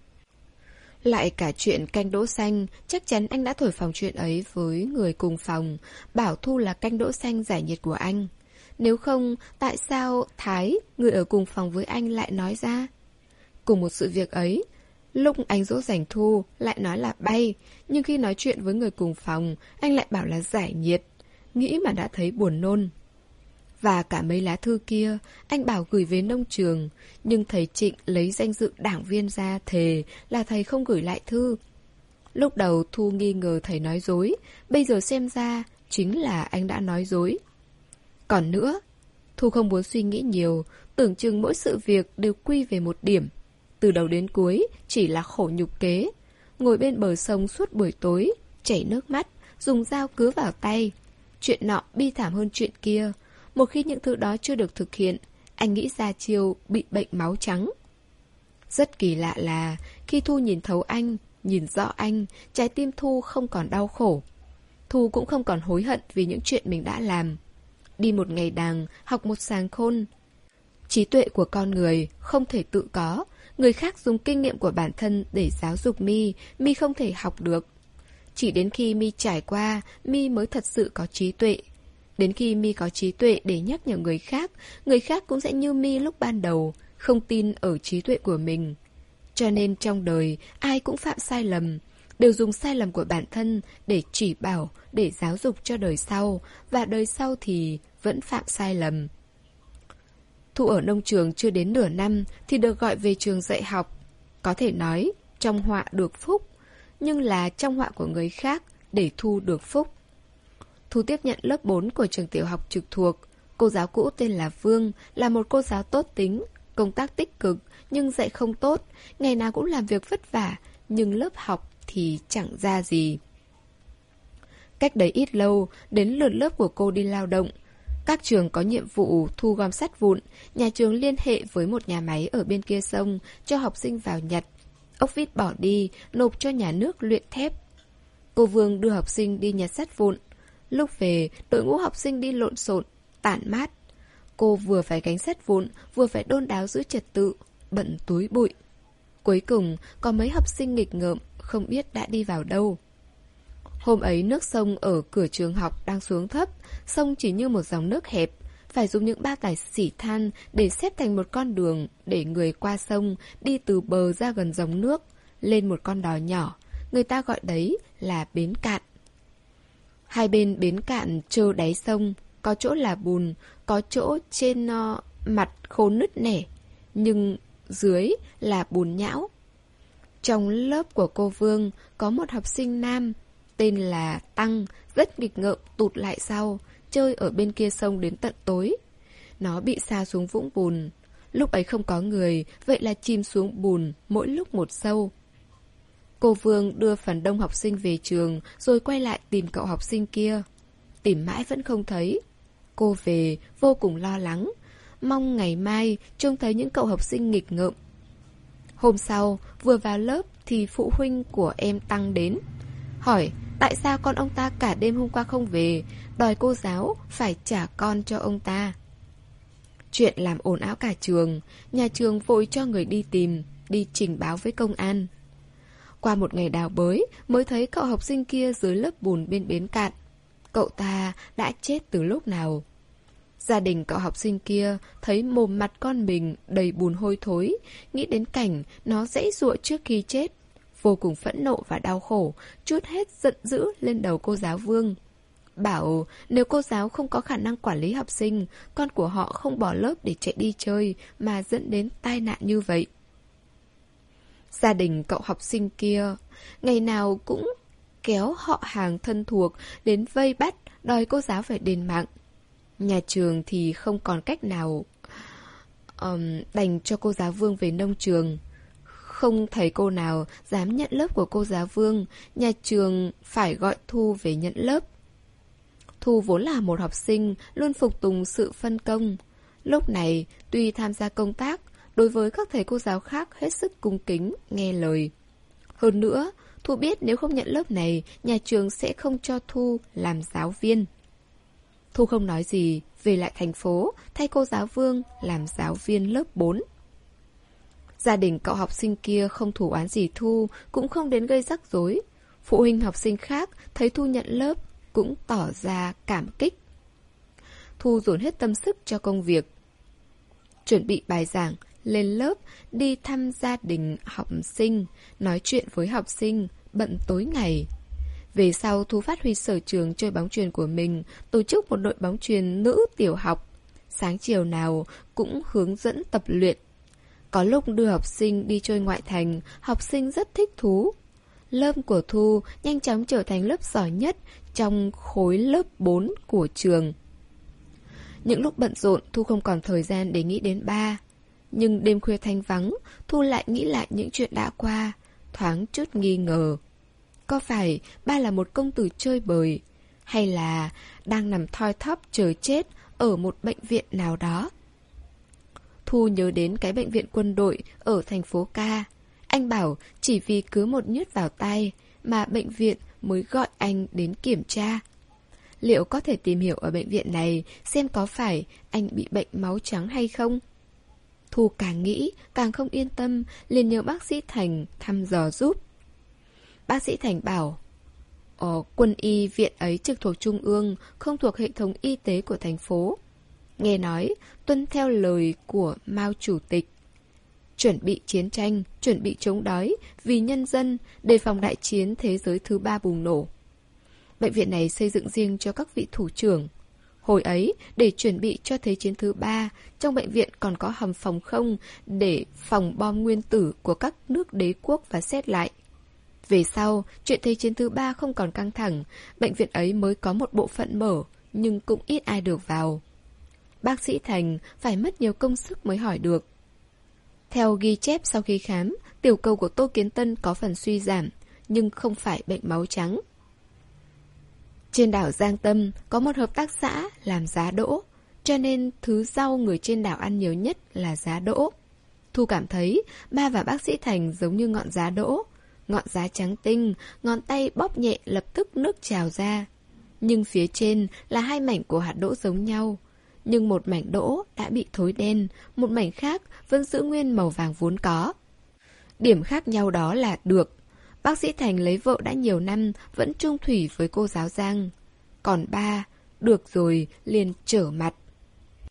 Lại cả chuyện canh đỗ xanh, chắc chắn anh đã thổi phồng chuyện ấy với người cùng phòng, bảo Thu là canh đỗ xanh giải nhiệt của anh. Nếu không, tại sao Thái, người ở cùng phòng với anh lại nói ra? Cùng một sự việc ấy, lúc anh dỗ dành Thu lại nói là bay, nhưng khi nói chuyện với người cùng phòng, anh lại bảo là giải nhiệt. Nghĩ mà đã thấy buồn nôn. Và cả mấy lá thư kia, anh bảo gửi về nông trường, nhưng thầy Trịnh lấy danh dự đảng viên ra thề là thầy không gửi lại thư. Lúc đầu Thu nghi ngờ thầy nói dối, bây giờ xem ra chính là anh đã nói dối. Còn nữa, Thu không muốn suy nghĩ nhiều, tưởng chừng mỗi sự việc đều quy về một điểm. Từ đầu đến cuối chỉ là khổ nhục kế. Ngồi bên bờ sông suốt buổi tối, chảy nước mắt, dùng dao cứa vào tay. Chuyện nọ bi thảm hơn chuyện kia. Một khi những thứ đó chưa được thực hiện, anh nghĩ ra chiêu bị bệnh máu trắng. Rất kỳ lạ là khi Thu nhìn thấu anh, nhìn rõ anh, trái tim Thu không còn đau khổ. Thu cũng không còn hối hận vì những chuyện mình đã làm. Đi một ngày đàng, học một sàng khôn. Trí tuệ của con người không thể tự có. Người khác dùng kinh nghiệm của bản thân để giáo dục Mi, Mi không thể học được. Chỉ đến khi Mi trải qua, Mi mới thật sự có trí tuệ. Đến khi Mi có trí tuệ để nhắc nhở người khác, người khác cũng sẽ như Mi lúc ban đầu, không tin ở trí tuệ của mình. Cho nên trong đời, ai cũng phạm sai lầm, đều dùng sai lầm của bản thân để chỉ bảo, để giáo dục cho đời sau, và đời sau thì vẫn phạm sai lầm. Thu ở nông trường chưa đến nửa năm thì được gọi về trường dạy học. Có thể nói, trong họa được phúc, nhưng là trong họa của người khác để Thu được phúc. Thu tiếp nhận lớp bốn của trường tiểu học trực thuộc. Cô giáo cũ tên là Vương, là một cô giáo tốt tính, công tác tích cực nhưng dạy không tốt, ngày nào cũng làm việc vất vả, nhưng lớp học thì chẳng ra gì. Cách đấy ít lâu, đến lượt lớp của cô đi lao động. Các trường có nhiệm vụ thu gom sắt vụn, nhà trường liên hệ với một nhà máy ở bên kia sông cho học sinh vào nhặt. Ốc vít bỏ đi, nộp cho nhà nước luyện thép. Cô Vương đưa học sinh đi nhặt sắt vụn. Lúc về, đội ngũ học sinh đi lộn xộn, tản mát. Cô vừa phải gánh sắt vụn, vừa phải đôn đáo giữ trật tự, bận túi bụi. Cuối cùng, có mấy học sinh nghịch ngợm, không biết đã đi vào đâu. Hôm ấy nước sông ở cửa trường học đang xuống thấp, sông chỉ như một dòng nước hẹp. phải dùng những bao tải xỉ than để xếp thành một con đường để người qua sông đi từ bờ ra gần dòng nước, lên một con đò nhỏ. Người ta gọi đấy là bến cạn. Hai bên bến cạn trơ đáy sông, có chỗ là bùn, có chỗ trên uh, mặt khô nứt nẻ, nhưng dưới là bùn nhão. Trong lớp của cô Vương có một học sinh nam tên là Tăng, rất nghịch ngợm tụt lại sau, chơi ở bên kia sông đến tận tối. Nó bị sa xuống vũng bùn. Lúc ấy không có người, vậy là chìm xuống bùn mỗi lúc một sâu. Cô Vương đưa phần đông học sinh về trường rồi quay lại tìm cậu học sinh kia. Tìm mãi vẫn không thấy. Cô về vô cùng lo lắng, mong ngày mai trông thấy những cậu học sinh nghịch ngợm. Hôm sau, vừa vào lớp thì phụ huynh của em Tăng đến, hỏi tại sao con ông ta cả đêm hôm qua không về, đòi cô giáo phải trả con cho ông ta. Chuyện làm ồn ào cả trường, nhà trường vội cho người đi tìm, đi trình báo với công an. Qua một ngày đào bới mới thấy cậu học sinh kia dưới lớp bùn bên bến cạn. Cậu ta đã chết từ lúc nào? Gia đình cậu học sinh kia thấy mồm mặt con mình đầy bùn hôi thối, nghĩ đến cảnh nó giãy giụa trước khi chết, vô cùng phẫn nộ và đau khổ, trút hết giận dữ lên đầu cô giáo Vương. Bảo nếu cô giáo không có khả năng quản lý học sinh, con của họ không bỏ lớp để chạy đi chơi mà dẫn đến tai nạn như vậy. Gia đình cậu học sinh kia ngày nào cũng kéo họ hàng thân thuộc đến vây bắt, đòi cô giáo phải đền mạng. Nhà trường thì không còn cách nào, um, đành cho cô giáo Vương về nông trường. Không thầy cô nào dám nhận lớp của cô giáo Vương, nhà trường phải gọi Thu về nhận lớp. Thu vốn là một học sinh luôn phục tùng sự phân công. Lúc này, tuy tham gia công tác, đối với các thầy cô giáo khác hết sức cung kính, nghe lời. Hơn nữa, Thu biết nếu không nhận lớp này, nhà trường sẽ không cho Thu làm giáo viên. Thu không nói gì, về lại thành phố, thay cô giáo Vương làm giáo viên lớp bốn. Gia đình cậu học sinh kia không thù oán gì Thu, cũng không đến gây rắc rối. Phụ huynh học sinh khác thấy Thu nhận lớp cũng tỏ ra cảm kích. Thu dồn hết tâm sức cho công việc, chuẩn bị bài giảng, lên lớp, đi thăm gia đình học sinh, nói chuyện với học sinh, bận tối ngày. Về sau, Thu phát huy sở trường chơi bóng chuyền của mình, tổ chức một đội bóng chuyền nữ tiểu học. Sáng chiều nào cũng hướng dẫn tập luyện. Có lúc đưa học sinh đi chơi ngoại thành, học sinh rất thích thú. Lớp của Thu nhanh chóng trở thành lớp giỏi nhất trong khối lớp bốn của trường. Những lúc bận rộn, Thu không còn thời gian để nghĩ đến ba. Nhưng đêm khuya thanh vắng, Thu lại nghĩ lại những chuyện đã qua, thoáng chút nghi ngờ. Có phải ba là một công tử chơi bời, hay là đang nằm thoi thóp chờ chết ở một bệnh viện nào đó? Thu nhớ đến cái bệnh viện quân đội ở thành phố Ca. Anh bảo chỉ vì cứ một nhứt vào tay mà bệnh viện mới gọi anh đến kiểm tra. Liệu có thể tìm hiểu ở bệnh viện này xem có phải anh bị bệnh máu trắng hay không? Thu càng nghĩ càng không yên tâm, liền nhờ bác sĩ Thành thăm dò giúp. Bác sĩ Thành bảo, Ờ, quân y viện ấy trực thuộc trung ương, không thuộc hệ thống y tế của thành phố. Nghe nói, tuân theo lời của Mao Chủ tịch. Chuẩn bị chiến tranh, chuẩn bị chống đói, vì nhân dân, đề phòng đại chiến thế giới thứ ba bùng nổ. Bệnh viện này xây dựng riêng cho các vị thủ trưởng. Hồi ấy, để chuẩn bị cho Thế chiến thứ ba, trong bệnh viện còn có hầm phòng không để phòng bom nguyên tử của các nước đế quốc và xét lại. Về sau, chuyện Thế chiến thứ ba không còn căng thẳng, bệnh viện ấy mới có một bộ phận mở, nhưng cũng ít ai được vào. Bác sĩ Thành phải mất nhiều công sức mới hỏi được. Theo ghi chép sau khi khám, tiểu cầu của Tô Kiến Tân có phần suy giảm, nhưng không phải bệnh máu trắng. Trên đảo Giang Tâm có một hợp tác xã làm giá đỗ, cho nên thứ rau người trên đảo ăn nhiều nhất là giá đỗ. Thu cảm thấy ba và bác sĩ Thành giống như ngọn giá đỗ. Ngọn giá trắng tinh, ngón tay bóp nhẹ lập tức nước trào ra. Nhưng phía trên là hai mảnh của hạt đỗ giống nhau. Nhưng một mảnh đỗ đã bị thối đen, một mảnh khác vẫn giữ nguyên màu vàng vốn có. Điểm khác nhau đó là được. Bác sĩ Thành lấy vợ đã nhiều năm, vẫn chung thủy với cô giáo Giang. Còn ba, được rồi liền trở mặt.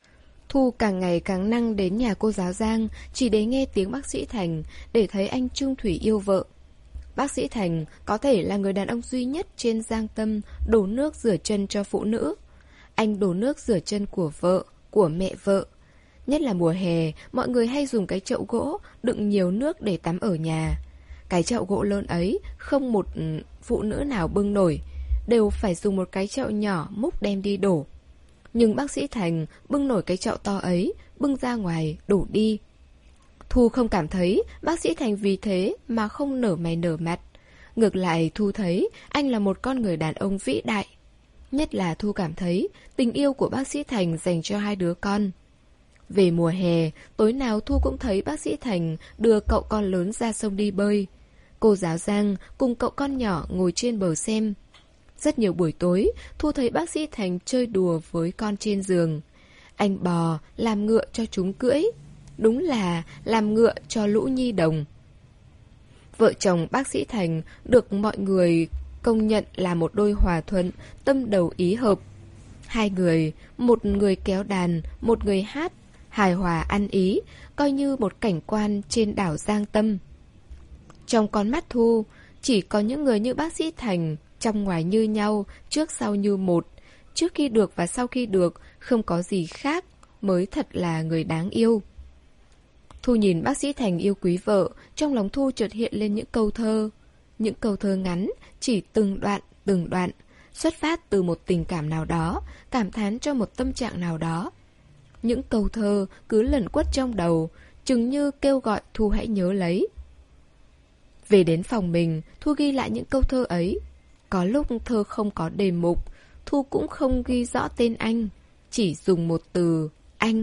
Thu càng ngày càng năng đến nhà cô giáo Giang chỉ để nghe tiếng bác sĩ Thành, để thấy anh trung thủy yêu vợ. Bác sĩ Thành có thể là người đàn ông duy nhất trên Giang Tâm đổ nước rửa chân cho phụ nữ. Anh đổ nước rửa chân của vợ, của mẹ vợ. Nhất là mùa hè, mọi người hay dùng cái chậu gỗ đựng nhiều nước để tắm ở nhà. Cái chậu gỗ lớn ấy không một phụ nữ nào bưng nổi, đều phải dùng một cái chậu nhỏ múc đem đi đổ. Nhưng bác sĩ Thành bưng nổi cái chậu to ấy, bưng ra ngoài, đổ đi. Thu không cảm thấy bác sĩ Thành vì thế mà không nở mày nở mặt. Ngược lại Thu thấy anh là một con người đàn ông vĩ đại. Nhất là Thu cảm thấy tình yêu của bác sĩ Thành dành cho hai đứa con. Về mùa hè, tối nào Thu cũng thấy bác sĩ Thành đưa cậu con lớn ra sông đi bơi. Cô giáo Giang cùng cậu con nhỏ ngồi trên bờ xem. Rất nhiều buổi tối, Thu thấy bác sĩ Thành chơi đùa với con trên giường. Anh bò, làm ngựa cho chúng cưỡi. Đúng là làm ngựa cho lũ nhi đồng. Vợ chồng bác sĩ Thành được mọi người công nhận là một đôi hòa thuận, tâm đầu ý hợp. Hai người, một người kéo đàn, một người hát, hài hòa ăn ý, coi như một cảnh quan trên đảo Giang Tâm. Trong con mắt Thu, chỉ có những người như bác sĩ Thành, trong ngoài như nhau, trước sau như một. Trước khi được và sau khi được, không có gì khác, mới thật là người đáng yêu. Thu nhìn bác sĩ Thành yêu quý vợ, trong lòng Thu chợt hiện lên những câu thơ. Những câu thơ ngắn, chỉ từng đoạn, từng đoạn, xuất phát từ một tình cảm nào đó, cảm thán cho một tâm trạng nào đó. Những câu thơ cứ lẩn quất trong đầu, chừng như kêu gọi Thu hãy nhớ lấy. Về đến phòng mình, Thu ghi lại những câu thơ ấy. Có lúc thơ không có đề mục, Thu cũng không ghi rõ tên anh, chỉ dùng một từ, anh.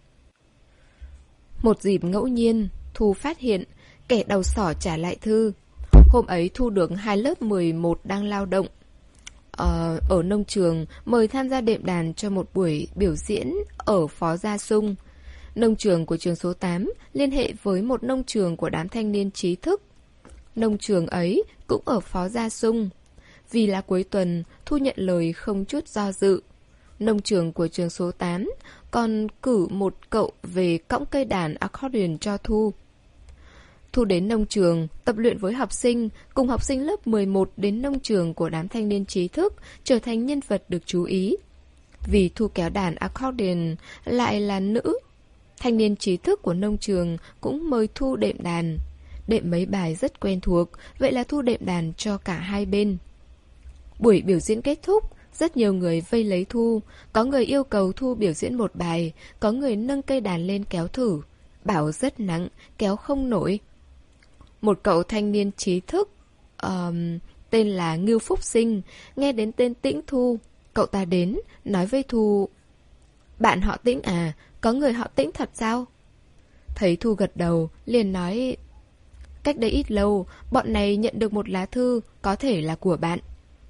Một dịp ngẫu nhiên, Thu phát hiện kẻ đầu sỏ trả lại thư. Hôm ấy Thu được hai lớp mười một đang lao động ờ, ở nông trường mời tham gia đệm đàn cho một buổi biểu diễn ở Phó Gia Sung. Nông trường của trường số tám liên hệ với một nông trường của đám thanh niên trí thức. Nông trường ấy cũng ở Phó Gia Sung. Vì là cuối tuần, Thu nhận lời không chút do dự. Nông trường của trường số tám còn cử một cậu về cõng cây đàn accordion cho Thu. Thu đến nông trường, tập luyện với học sinh, cùng học sinh lớp mười một đến nông trường của đám thanh niên trí thức, trở thành nhân vật được chú ý. Vì Thu kéo đàn accordion lại là nữ, thanh niên trí thức của nông trường cũng mời Thu đệm đàn. Đệm mấy bài rất quen thuộc, vậy là Thu đệm đàn cho cả hai bên. Buổi biểu diễn kết thúc, rất nhiều người vây lấy Thu. Có người yêu cầu Thu biểu diễn một bài, có người nâng cây đàn lên kéo thử, bảo rất nặng, kéo không nổi. Một cậu thanh niên trí thức um, tên là Ngưu Phúc Sinh, nghe đến tên Tĩnh Thu, cậu ta đến, nói với Thu: "Bạn họ Tĩnh à, có người họ Tĩnh thật sao?" Thấy Thu gật đầu, liền nói: "Cách đây ít lâu, bọn này nhận được một lá thư, có thể là của bạn."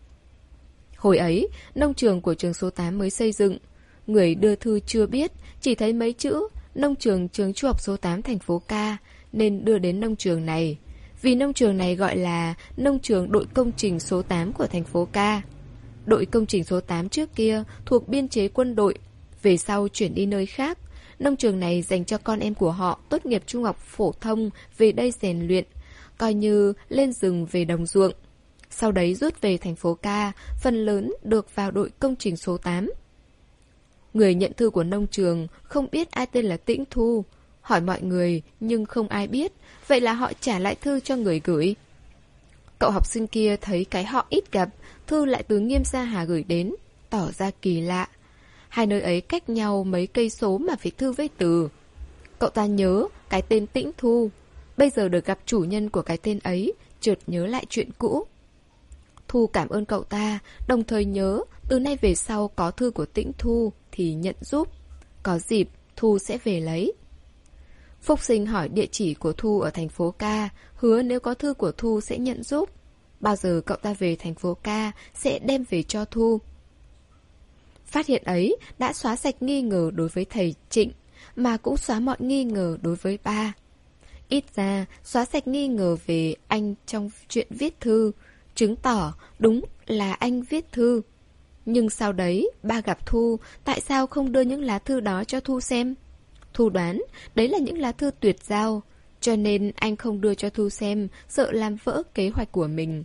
Hồi ấy, nông trường của trường số tám mới xây dựng. Người đưa thư chưa biết, chỉ thấy mấy chữ nông trường trường trung học số tám thành phố Ca, nên đưa đến nông trường này. Vì nông trường này gọi là nông trường đội công trình số tám của thành phố Ca. Đội công trình số tám trước kia thuộc biên chế quân đội, về sau chuyển đi nơi khác. Nông trường này dành cho con em của họ tốt nghiệp trung học phổ thông về đây rèn luyện, coi như lên rừng về đồng ruộng. Sau đấy rút về thành phố Ca, phần lớn được vào đội công trình số tám. Người nhận thư của nông trường không biết ai tên là Tĩnh Thu. Hỏi mọi người nhưng không ai biết, vậy là họ trả lại thư cho người gửi. Cậu học sinh kia thấy cái họ ít gặp, thư lại từ Nghiêm Gia Hà gửi đến, tỏ ra kỳ lạ. Hai nơi ấy cách nhau mấy cây số mà phải thư với từ. Cậu ta nhớ cái tên Tĩnh Thu, bây giờ được gặp chủ nhân của cái tên ấy, chợt nhớ lại chuyện cũ. Thu cảm ơn cậu ta, đồng thời nhớ từ nay về sau có thư của Tĩnh Thu thì nhận giúp. Có dịp Thu sẽ về lấy. Phúc Sinh hỏi địa chỉ của Thu ở thành phố Ca, hứa nếu có thư của Thu sẽ nhận giúp. Bao giờ cậu ta về thành phố Ca sẽ đem về cho Thu. Phát hiện ấy đã xóa sạch nghi ngờ đối với thầy Trịnh, mà cũng xóa mọi nghi ngờ đối với ba. Ít ra xóa sạch nghi ngờ về anh trong chuyện viết thư, chứng tỏ đúng là anh viết thư. Nhưng sau đấy, ba gặp Thu, tại sao không đưa những lá thư đó cho Thu xem? Thu đoán, đấy là những lá thư tuyệt giao, cho nên anh không đưa cho Thu xem, sợ làm vỡ kế hoạch của mình.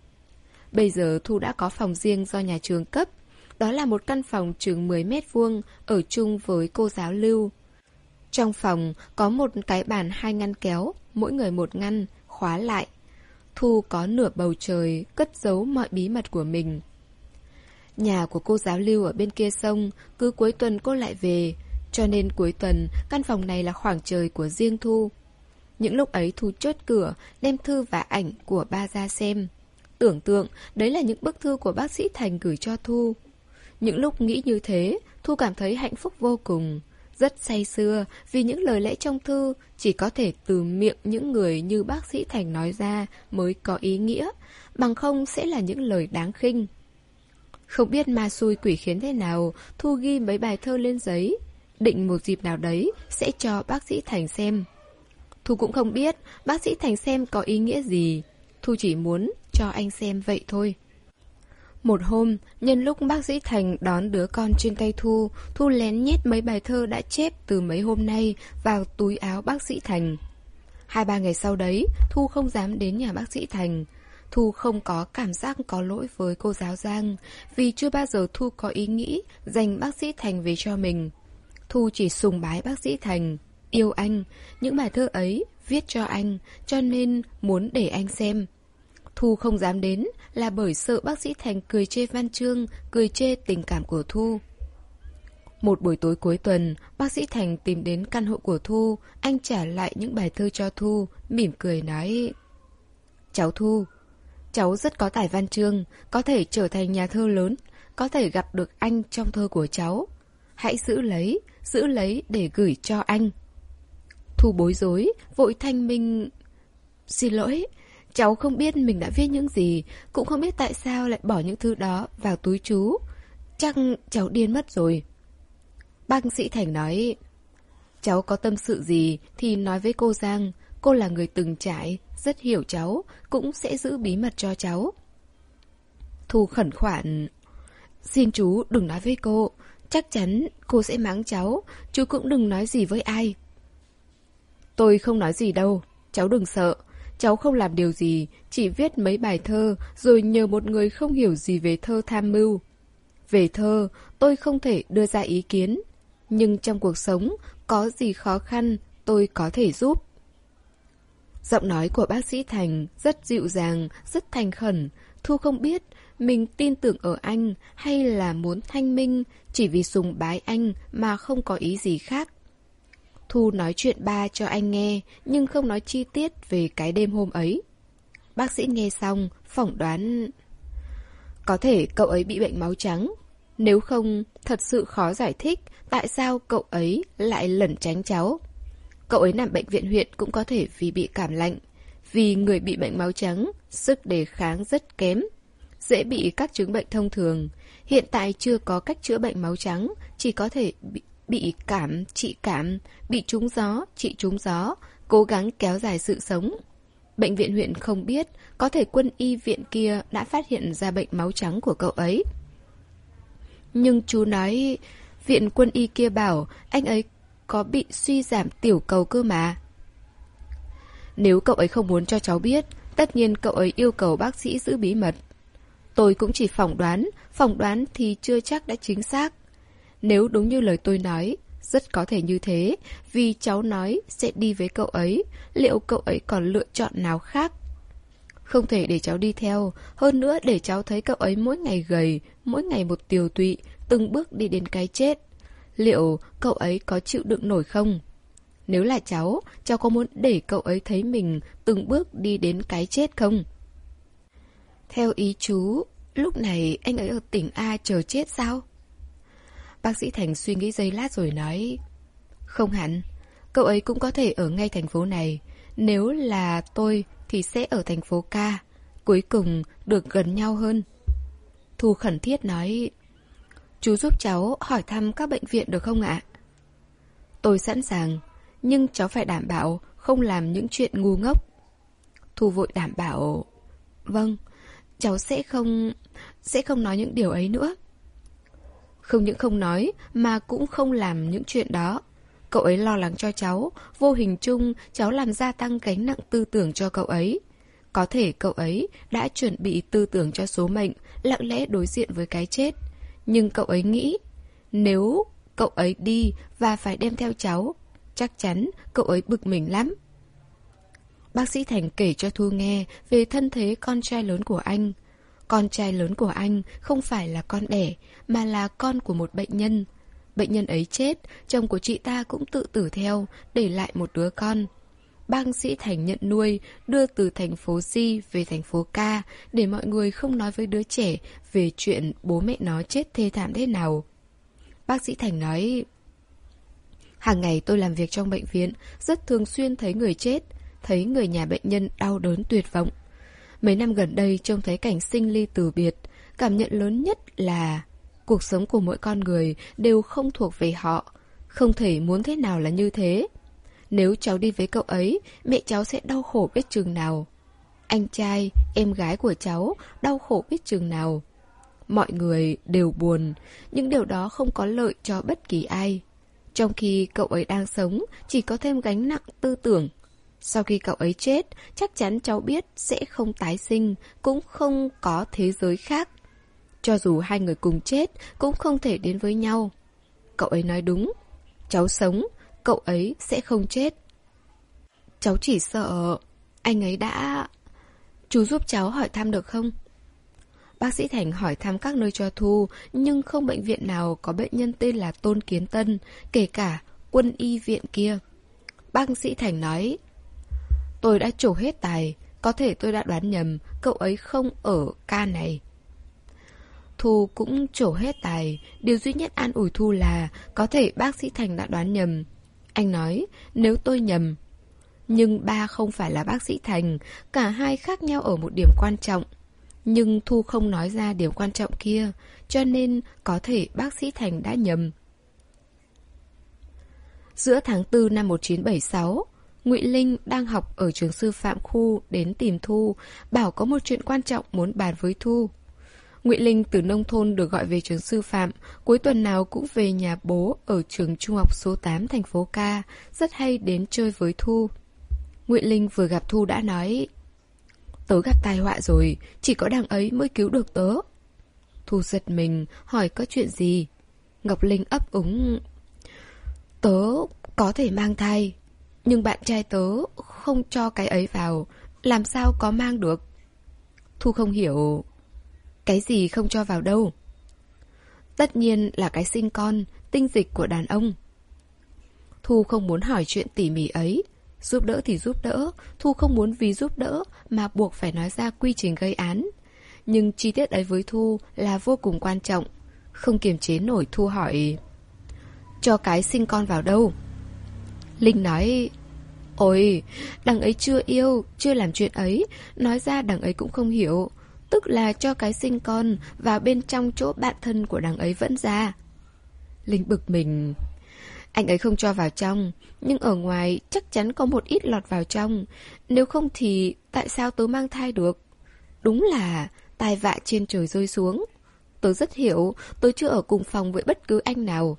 Bây giờ Thu đã có phòng riêng do nhà trường cấp. Đó là một căn phòng chừng mười mét vuông, ở chung với cô giáo Lưu. Trong phòng có một cái bàn hai ngăn kéo, mỗi người một ngăn, khóa lại. Thu có nửa bầu trời, cất giấu mọi bí mật của mình. Nhà của cô giáo Lưu ở bên kia sông, cứ cuối tuần cô lại về, cho nên cuối tuần căn phòng này là khoảng trời của riêng Thu. Những lúc ấy Thu chốt cửa, đem thư và ảnh của ba ra xem. Tưởng tượng đấy là những bức thư của bác sĩ Thành gửi cho Thu. Những lúc nghĩ như thế, Thu cảm thấy hạnh phúc vô cùng, rất say sưa vì những lời lẽ trong thư chỉ có thể từ miệng những người như bác sĩ Thành nói ra mới có ý nghĩa, bằng không sẽ là những lời đáng khinh. Không biết ma xui quỷ khiến thế nào, Thu ghi mấy bài thơ lên giấy, định một dịp nào đấy sẽ cho bác sĩ Thành xem. Thu cũng không biết bác sĩ Thành xem có ý nghĩa gì, Thu chỉ muốn cho anh xem vậy thôi. Một hôm, nhân lúc bác sĩ Thành đón đứa con trên tay Thu, Thu lén nhét mấy bài thơ đã chép từ mấy hôm nay vào túi áo bác sĩ Thành. Hai ba ngày sau đấy, Thu không dám đến nhà bác sĩ Thành. Thu không có cảm giác có lỗi với cô giáo Giang, vì chưa bao giờ Thu có ý nghĩ dành bác sĩ Thành về cho mình. Thu chỉ sùng bái bác sĩ Thành, yêu anh, những bài thơ ấy viết cho anh, cho nên muốn để anh xem. Thu không dám đến là bởi sợ bác sĩ Thành cười chê văn chương, cười chê tình cảm của Thu. Một buổi tối cuối tuần, bác sĩ Thành tìm đến căn hộ của Thu, anh trả lại những bài thơ cho Thu, mỉm cười nói: Cháu Thu, cháu rất có tài văn chương, có thể trở thành nhà thơ lớn, có thể gặp được anh trong thơ của cháu. Hãy giữ lấy, giữ lấy để gửi cho anh. Thu bối rối, vội thanh minh: Xin lỗi, cháu không biết mình đã viết những gì, cũng không biết tại sao lại bỏ những thư đó vào túi chú. Chắc cháu điên mất rồi. Bác sĩ Thành nói: Cháu có tâm sự gì thì nói với cô Giang, cô là người từng trải, rất hiểu cháu, cũng sẽ giữ bí mật cho cháu. Thu khẩn khoản: Xin chú đừng nói với cô, chắc chắn cô sẽ mắng cháu, chú cũng đừng nói gì với ai. Tôi không nói gì đâu, cháu đừng sợ. Cháu không làm điều gì, chỉ viết mấy bài thơ rồi nhờ một người không hiểu gì về thơ tham mưu. Về thơ, tôi không thể đưa ra ý kiến, nhưng trong cuộc sống, có gì khó khăn, tôi có thể giúp. Giọng nói của bác sĩ Thành rất dịu dàng, rất thành khẩn. Thu không biết mình tin tưởng ở anh hay là muốn thanh minh chỉ vì sùng bái anh mà không có ý gì khác. Thu nói chuyện ba cho anh nghe, nhưng không nói chi tiết về cái đêm hôm ấy. Bác sĩ nghe xong, phỏng đoán: Có thể cậu ấy bị bệnh máu trắng. Nếu không, thật sự khó giải thích tại sao cậu ấy lại lẩn tránh cháu. Cậu ấy nằm bệnh viện huyện cũng có thể vì bị cảm lạnh. Vì người bị bệnh máu trắng, sức đề kháng rất kém, dễ bị các chứng bệnh thông thường. Hiện tại chưa có cách chữa bệnh máu trắng, chỉ có thể bị... Bị cảm, trị cảm, bị trúng gió, trị trúng gió, cố gắng kéo dài sự sống. Bệnh viện huyện không biết, có thể quân y viện kia đã phát hiện ra bệnh máu trắng của cậu ấy. Nhưng chú nói, viện quân y kia bảo anh ấy có bị suy giảm tiểu cầu cơ mà. Nếu cậu ấy không muốn cho cháu biết, tất nhiên cậu ấy yêu cầu bác sĩ giữ bí mật. Tôi cũng chỉ phỏng đoán, phỏng đoán thì chưa chắc đã chính xác. Nếu đúng như lời tôi nói, rất có thể như thế, vì cháu nói sẽ đi với cậu ấy, liệu cậu ấy còn lựa chọn nào khác? Không thể để cháu đi theo, hơn nữa để cháu thấy cậu ấy mỗi ngày gầy, mỗi ngày một tiều tụy, từng bước đi đến cái chết. Liệu cậu ấy có chịu đựng nổi không? Nếu là cháu, cháu có muốn để cậu ấy thấy mình từng bước đi đến cái chết không? Theo ý chú, lúc này anh ấy ở tỉnh A chờ chết sao? Bác sĩ Thành suy nghĩ giây lát rồi nói: Không hẳn, cậu ấy cũng có thể ở ngay thành phố này. Nếu là tôi thì sẽ ở thành phố K, cuối cùng được gần nhau hơn. Thu khẩn thiết nói: Chú giúp cháu hỏi thăm các bệnh viện được không ạ? Tôi sẵn sàng, nhưng cháu phải đảm bảo không làm những chuyện ngu ngốc. Thu vội đảm bảo: Vâng, cháu sẽ không... sẽ không nói những điều ấy nữa. Không những không nói mà cũng không làm những chuyện đó. Cậu ấy lo lắng cho cháu, vô hình chung cháu làm gia tăng gánh nặng tư tưởng cho cậu ấy. Có thể cậu ấy đã chuẩn bị tư tưởng cho số mệnh, lặng lẽ đối diện với cái chết. Nhưng cậu ấy nghĩ, nếu cậu ấy đi và phải đem theo cháu, chắc chắn cậu ấy bực mình lắm. Bác sĩ Thành kể cho Thu nghe về thân thế con trai lớn của anh. Con trai lớn của anh không phải là con đẻ, mà là con của một bệnh nhân. Bệnh nhân ấy chết, chồng của chị ta cũng tự tử theo, để lại một đứa con. Bác sĩ Thành nhận nuôi, đưa từ thành phố Di về thành phố K, để mọi người không nói với đứa trẻ về chuyện bố mẹ nó chết thê thảm thế nào. Bác sĩ Thành nói, hàng ngày tôi làm việc trong bệnh viện, rất thường xuyên thấy người chết, thấy người nhà bệnh nhân đau đớn tuyệt vọng. Mấy năm gần đây trông thấy cảnh sinh ly từ biệt, cảm nhận lớn nhất là cuộc sống của mỗi con người đều không thuộc về họ, không thể muốn thế nào là như thế. Nếu cháu đi với cậu ấy, mẹ cháu sẽ đau khổ biết chừng nào. Anh trai, em gái của cháu đau khổ biết chừng nào. Mọi người đều buồn, nhưng điều đó không có lợi cho bất kỳ ai. Trong khi cậu ấy đang sống, chỉ có thêm gánh nặng tư tưởng. Sau khi cậu ấy chết, chắc chắn cháu biết sẽ không tái sinh, cũng không có thế giới khác. Cho dù hai người cùng chết, cũng không thể đến với nhau. Cậu ấy nói đúng. Cháu sống, cậu ấy sẽ không chết. Cháu chỉ sợ anh ấy đã... Chú giúp cháu hỏi thăm được không? Bác sĩ Thành hỏi thăm các nơi cho Thu, nhưng không bệnh viện nào có bệnh nhân tên là Tôn Kiến Tân, kể cả quân y viện kia. Bác sĩ Thành nói, tôi đã trổ hết tài, có thể tôi đã đoán nhầm, cậu ấy không ở ca này. Thu cũng trổ hết tài, điều duy nhất an ủi Thu là có thể bác sĩ Thành đã đoán nhầm. Anh nói, nếu tôi nhầm. Nhưng ba không phải là bác sĩ Thành, cả hai khác nhau ở một điểm quan trọng. Nhưng Thu không nói ra điểm quan trọng kia, cho nên có thể bác sĩ Thành đã nhầm. Giữa tháng tư năm một nghìn chín trăm bảy mươi sáu, Ngụy Linh đang học ở trường sư phạm khu đến tìm Thu, bảo có một chuyện quan trọng muốn bàn với Thu. Ngụy Linh từ nông thôn được gọi về trường sư phạm, cuối tuần nào cũng về nhà bố ở trường trung học số tám thành phố K, rất hay đến chơi với Thu. Ngụy Linh vừa gặp Thu đã nói, tớ gặp tai họa rồi, chỉ có đằng ấy mới cứu được tớ. Thu giật mình, hỏi có chuyện gì? Ngọc Linh ấp úng, tớ có thể mang thai, nhưng bạn trai tớ không cho cái ấy vào, làm sao có mang được? Thu không hiểu. Cái gì không cho vào đâu? Tất nhiên là cái sinh con, tinh dịch của đàn ông. Thu không muốn hỏi chuyện tỉ mỉ ấy. Giúp đỡ thì giúp đỡ, Thu không muốn vì giúp đỡ mà buộc phải nói ra quy trình gây án. Nhưng chi tiết ấy với Thu là vô cùng quan trọng. Không kiềm chế nổi, Thu hỏi, cho cái sinh con vào đâu? Linh nói, ôi, đằng ấy chưa yêu, chưa làm chuyện ấy, nói ra đằng ấy cũng không hiểu. Tức là cho cái sinh con vào bên trong chỗ bạn thân của đằng ấy vẫn ra. Linh bực mình. Anh ấy không cho vào trong, nhưng ở ngoài chắc chắn có một ít lọt vào trong. Nếu không thì tại sao tớ mang thai được? Đúng là tai vạ trên trời rơi xuống. Tớ rất hiểu, tớ chưa ở cùng phòng với bất cứ anh nào.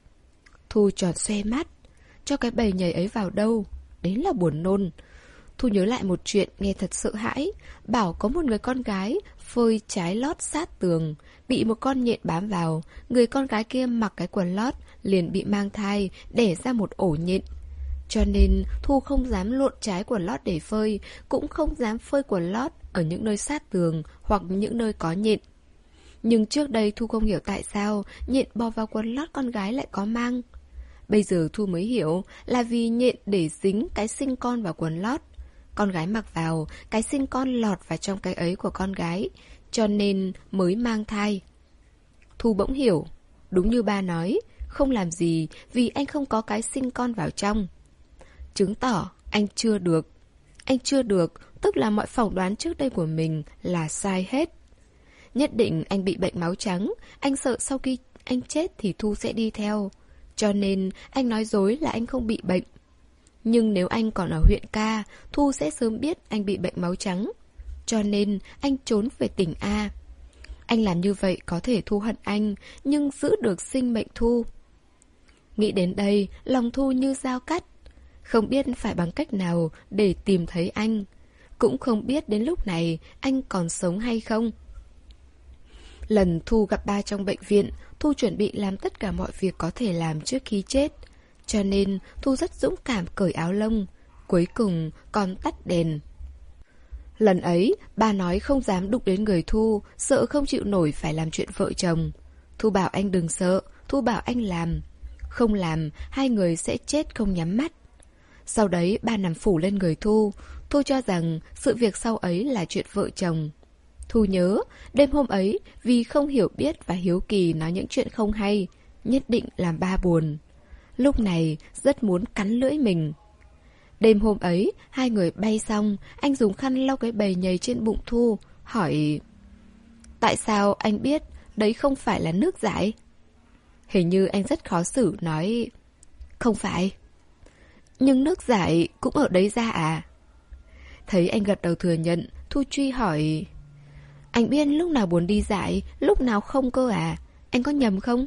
Thu tròn xoe mắt. Cho cái bầy nhảy ấy vào đâu? Đến là buồn nôn. Thu nhớ lại một chuyện nghe thật sợ hãi. Bảo có một người con gái phơi trái lót sát tường, bị một con nhện bám vào. Người con gái kia mặc cái quần lót liền bị mang thai, đẻ ra một ổ nhện. Cho nên Thu không dám lộn trái quần lót để phơi, cũng không dám phơi quần lót ở những nơi sát tường hoặc những nơi có nhện. Nhưng trước đây Thu không hiểu tại sao nhện bò vào quần lót con gái lại có mang. Bây giờ Thu mới hiểu là vì nhện để dính cái sinh con vào quần lót. Con gái mặc vào, cái sinh con lọt vào trong cái ấy của con gái, cho nên mới mang thai. Thu bỗng hiểu, đúng như ba nói, không làm gì vì anh không có cái sinh con vào trong. Chứng tỏ anh chưa được. Anh chưa được, tức là mọi phỏng đoán trước đây của mình là sai hết. Nhất định anh bị bệnh máu trắng, anh sợ sau khi anh chết thì Thu sẽ đi theo. Cho nên anh nói dối là anh không bị bệnh. Nhưng nếu anh còn ở huyện Ca, Thu sẽ sớm biết anh bị bệnh máu trắng. Cho nên anh trốn về tỉnh A. Anh làm như vậy có thể Thu hận anh, nhưng giữ được sinh mệnh Thu. Nghĩ đến đây, lòng Thu như dao cắt. Không biết phải bằng cách nào để tìm thấy anh. Cũng không biết đến lúc này anh còn sống hay không. Lần Thu gặp ba trong bệnh viện, Thu chuẩn bị làm tất cả mọi việc có thể làm trước khi chết. Cho nên Thu rất dũng cảm cởi áo lông. Cuối cùng còn tắt đèn. Lần ấy, ba nói không dám đụng đến người Thu, sợ không chịu nổi phải làm chuyện vợ chồng. Thu bảo anh đừng sợ, Thu bảo anh làm. Không làm, hai người sẽ chết không nhắm mắt. Sau đấy ba nằm phủ lên người Thu. Thu cho rằng sự việc sau ấy là chuyện vợ chồng. Thu nhớ, đêm hôm ấy vì không hiểu biết và hiếu kỳ nói những chuyện không hay, nhất định làm ba buồn. Lúc này rất muốn cắn lưỡi mình. Đêm hôm ấy, hai người bay xong, anh dùng khăn lau cái bầy nhầy trên bụng Thu, hỏi: tại sao anh biết đấy không phải là nước giải? Hình như anh rất khó xử nói: không phải. Nhưng nước giải cũng ở đấy ra à? Thấy anh gật đầu thừa nhận, Thu truy hỏi: anh biết lúc nào buồn đi giải, lúc nào không cơ à? Anh có nhầm không?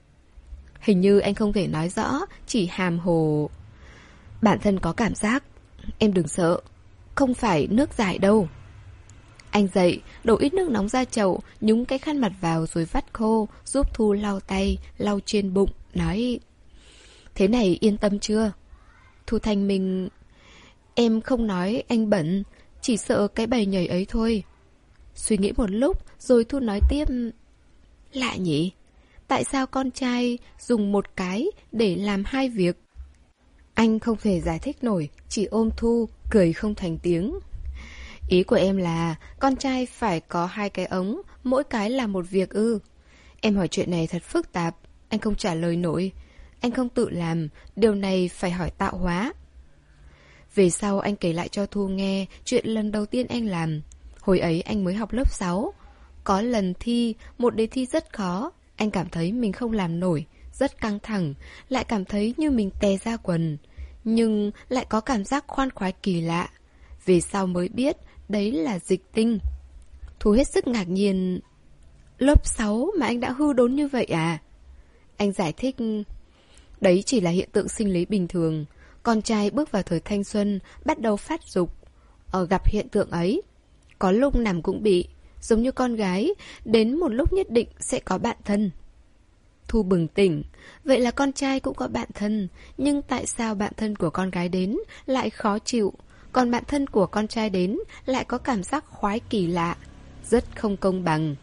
Hình như anh không thể nói rõ, chỉ hàm hồ: bản thân có cảm giác. Em đừng sợ, không phải nước giải đâu. Anh dậy, đổ ít nước nóng ra chậu, nhúng cái khăn mặt vào rồi vắt khô, giúp Thu lau tay, lau trên bụng, nói: thế này yên tâm chưa? Thu thanh minh: em không nói anh bận, chỉ sợ cái bầy nhầy ấy thôi. Suy nghĩ một lúc rồi Thu nói tiếp: lạ nhỉ, tại sao con trai dùng một cái để làm hai việc? Anh không thể giải thích nổi, chỉ ôm Thu, cười không thành tiếng. Ý của em là con trai phải có hai cái ống, mỗi cái là một việc ư? Em hỏi chuyện này thật phức tạp, anh không trả lời nổi. Anh không tự làm, điều này phải hỏi tạo hóa. Về sau anh kể lại cho Thu nghe chuyện lần đầu tiên anh làm. Hồi ấy anh mới học lớp sáu. Có lần thi, một đề thi rất khó. Anh cảm thấy mình không làm nổi, rất căng thẳng, lại cảm thấy như mình tè ra quần. Nhưng lại có cảm giác khoan khoái kỳ lạ. Về sau mới biết đấy là dịch tinh. Thu hết sức ngạc nhiên: lớp sáu mà anh đã hư đốn như vậy à? Anh giải thích: đấy chỉ là hiện tượng sinh lý bình thường. Con trai bước vào thời thanh xuân, bắt đầu phát dục, ở gặp hiện tượng ấy. Có lúc nằm cũng bị, giống như con gái, đến một lúc nhất định sẽ có bạn thân. Thu bừng tỉnh: vậy là con trai cũng có bạn thân, nhưng tại sao bạn thân của con gái đến lại khó chịu, còn bạn thân của con trai đến lại có cảm giác khoái kỳ lạ, rất không công bằng.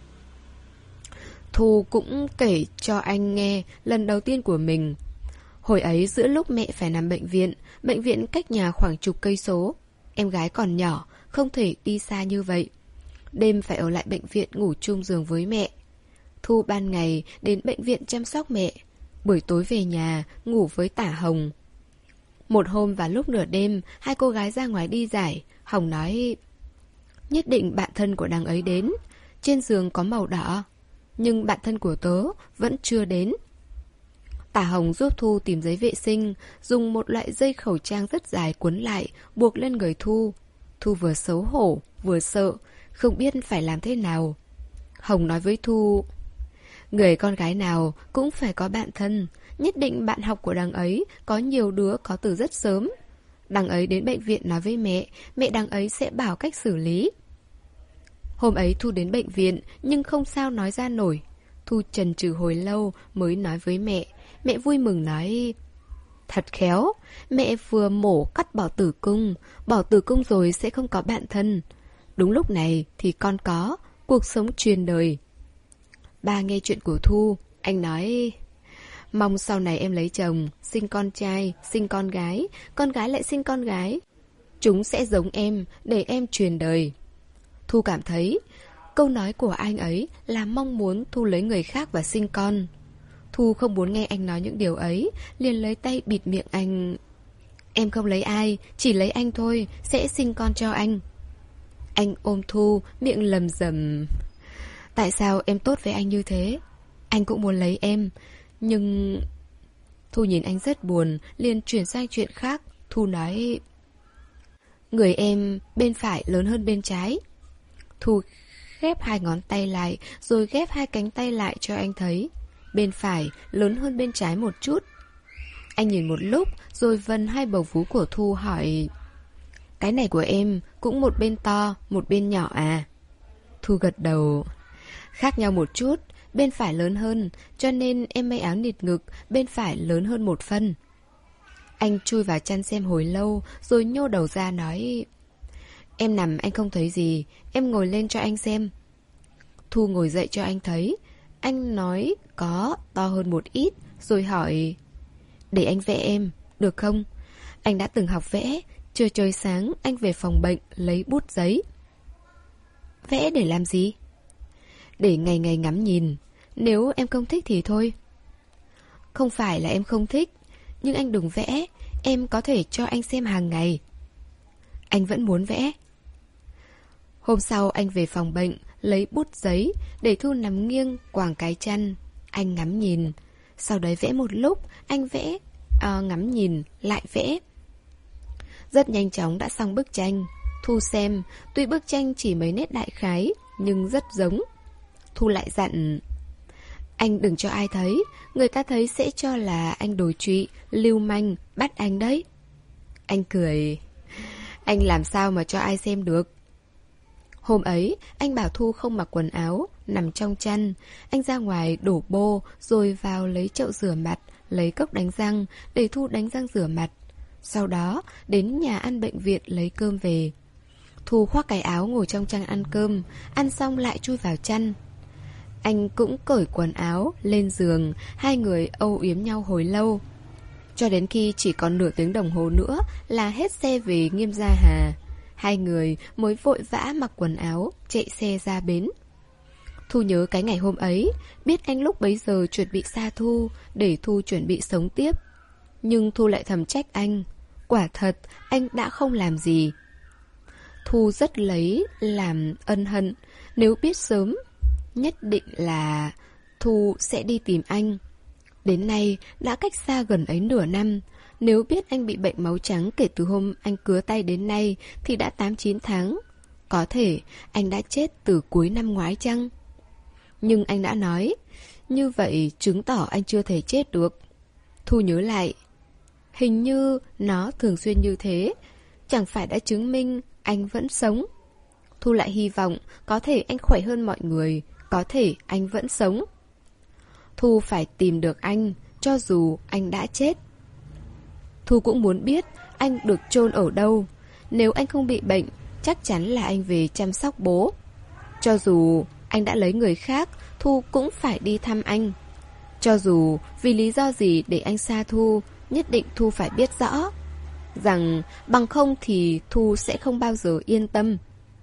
Thu cũng kể cho anh nghe lần đầu tiên của mình. Hồi ấy giữa lúc mẹ phải nằm bệnh viện, bệnh viện cách nhà khoảng chục cây số. Em gái còn nhỏ, không thể đi xa như vậy. Đêm phải ở lại bệnh viện ngủ chung giường với mẹ. Thu ban ngày đến bệnh viện chăm sóc mẹ, buổi tối về nhà ngủ với Tả Hồng. Một hôm vào lúc nửa đêm, hai cô gái ra ngoài đi giải. Hồng nói: nhất định bạn thân của đằng ấy đến. Trên giường có màu đỏ, nhưng bạn thân của tớ vẫn chưa đến. Tả Hồng giúp Thu tìm giấy vệ sinh, dùng một loại dây khẩu trang rất dài cuốn lại, buộc lên người Thu. Thu vừa xấu hổ, vừa sợ, không biết phải làm thế nào. Hồng nói với Thu: người con gái nào cũng phải có bạn thân. Nhất định bạn học của đằng ấy có nhiều đứa có từ rất sớm. Đằng ấy đến bệnh viện nói với mẹ, mẹ đằng ấy sẽ bảo cách xử lý. Hôm ấy Thu đến bệnh viện, nhưng không sao nói ra nổi. Thu chần chừ hồi lâu mới nói với mẹ. Mẹ vui mừng nói: thật khéo, mẹ vừa mổ cắt bỏ tử cung. Bỏ tử cung rồi sẽ không có bạn thân. Đúng lúc này thì con có, cuộc sống truyền đời. Ba nghe chuyện của Thu, anh nói: mong sau này em lấy chồng, sinh con trai, sinh con gái, con gái lại sinh con gái. Chúng sẽ giống em, để em truyền đời. Thu cảm thấy câu nói của anh ấy là mong muốn Thu lấy người khác và sinh con. Thu không muốn nghe anh nói những điều ấy, liền lấy tay bịt miệng anh. Em không lấy ai, chỉ lấy anh thôi, sẽ sinh con cho anh. Anh ôm Thu, miệng lầm rầm: tại sao em tốt với anh như thế? Anh cũng muốn lấy em, nhưng... Thu nhìn anh rất buồn, liền chuyển sang chuyện khác. Thu nói: người em bên phải lớn hơn bên trái. Thu ghép hai ngón tay lại, rồi ghép hai cánh tay lại cho anh thấy. Bên phải lớn hơn bên trái một chút. Anh nhìn một lúc, rồi vần hai bầu vú của Thu hỏi: cái này của em cũng một bên to, một bên nhỏ à? Thu gật đầu. Khác nhau một chút, bên phải lớn hơn, cho nên em may áo nịt ngực, bên phải lớn hơn một phân. Anh chui vào chăn xem hồi lâu, rồi nhô đầu ra nói: em nằm anh không thấy gì, em ngồi lên cho anh xem. Thu ngồi dậy cho anh thấy. Anh nói có, to hơn một ít, rồi hỏi: để anh vẽ em, được không? Anh đã từng học vẽ. Trưa trời sáng anh về phòng bệnh lấy bút giấy. Vẽ để làm gì? Để ngày ngày ngắm nhìn. Nếu em không thích thì thôi. Không phải là em không thích, nhưng anh đừng vẽ. Em có thể cho anh xem hàng ngày. Anh vẫn muốn vẽ. Hôm sau anh về phòng bệnh lấy bút giấy, để Thu nằm nghiêng quàng cái chăn. Anh ngắm nhìn. Sau đấy vẽ một lúc. Anh vẽ, à, ngắm nhìn, lại vẽ. Rất nhanh chóng đã xong bức tranh. Thu xem, tuy bức tranh chỉ mấy nét đại khái, nhưng rất giống. Thu lại dặn: anh đừng cho ai thấy, người ta thấy sẽ cho là anh đồi trụy, lưu manh, bắt anh đấy. Anh cười: anh làm sao mà cho ai xem được. Hôm ấy, anh bảo Thu không mặc quần áo, nằm trong chăn. Anh ra ngoài đổ bô, rồi vào lấy chậu rửa mặt, lấy cốc đánh răng, để Thu đánh răng rửa mặt. Sau đó, đến nhà ăn bệnh viện lấy cơm về. Thu khoác cái áo ngồi trong chăn ăn cơm, ăn xong lại chui vào chăn. Anh cũng cởi quần áo, lên giường, hai người âu yếm nhau hồi lâu. Cho đến khi chỉ còn nửa tiếng đồng hồ nữa là hết xe về Nghiêm Gia Hà. Hai người mới vội vã mặc quần áo, chạy xe ra bến. Thu nhớ cái ngày hôm ấy, biết anh lúc bấy giờ chuẩn bị xa Thu, để Thu chuẩn bị sống tiếp. Nhưng Thu lại thầm trách anh. Quả thật, anh đã không làm gì. Thu rất lấy làm ân hận. Nếu biết sớm, nhất định là Thu sẽ đi tìm anh. Đến nay, đã cách xa gần ấy nửa năm. Nếu biết anh bị bệnh máu trắng kể từ hôm anh cứa tay đến nay, thì đã tám chín tháng. Có thể anh đã chết từ cuối năm ngoái chăng? Nhưng anh đã nói, như vậy chứng tỏ anh chưa thể chết được. Thu nhớ lại, hình như nó thường xuyên như thế. Chẳng phải đã chứng minh anh vẫn sống. Thu lại hy vọng có thể anh khỏe hơn mọi người, có thể anh vẫn sống. Thu phải tìm được anh, cho dù anh đã chết. Thu cũng muốn biết anh được chôn ở đâu. Nếu anh không bị bệnh, chắc chắn là anh về chăm sóc bố. Cho dù anh đã lấy người khác, Thu cũng phải đi thăm anh. Cho dù vì lý do gì để anh xa Thu, nhất định Thu phải biết rõ rằng bằng không thì Thu sẽ không bao giờ yên tâm.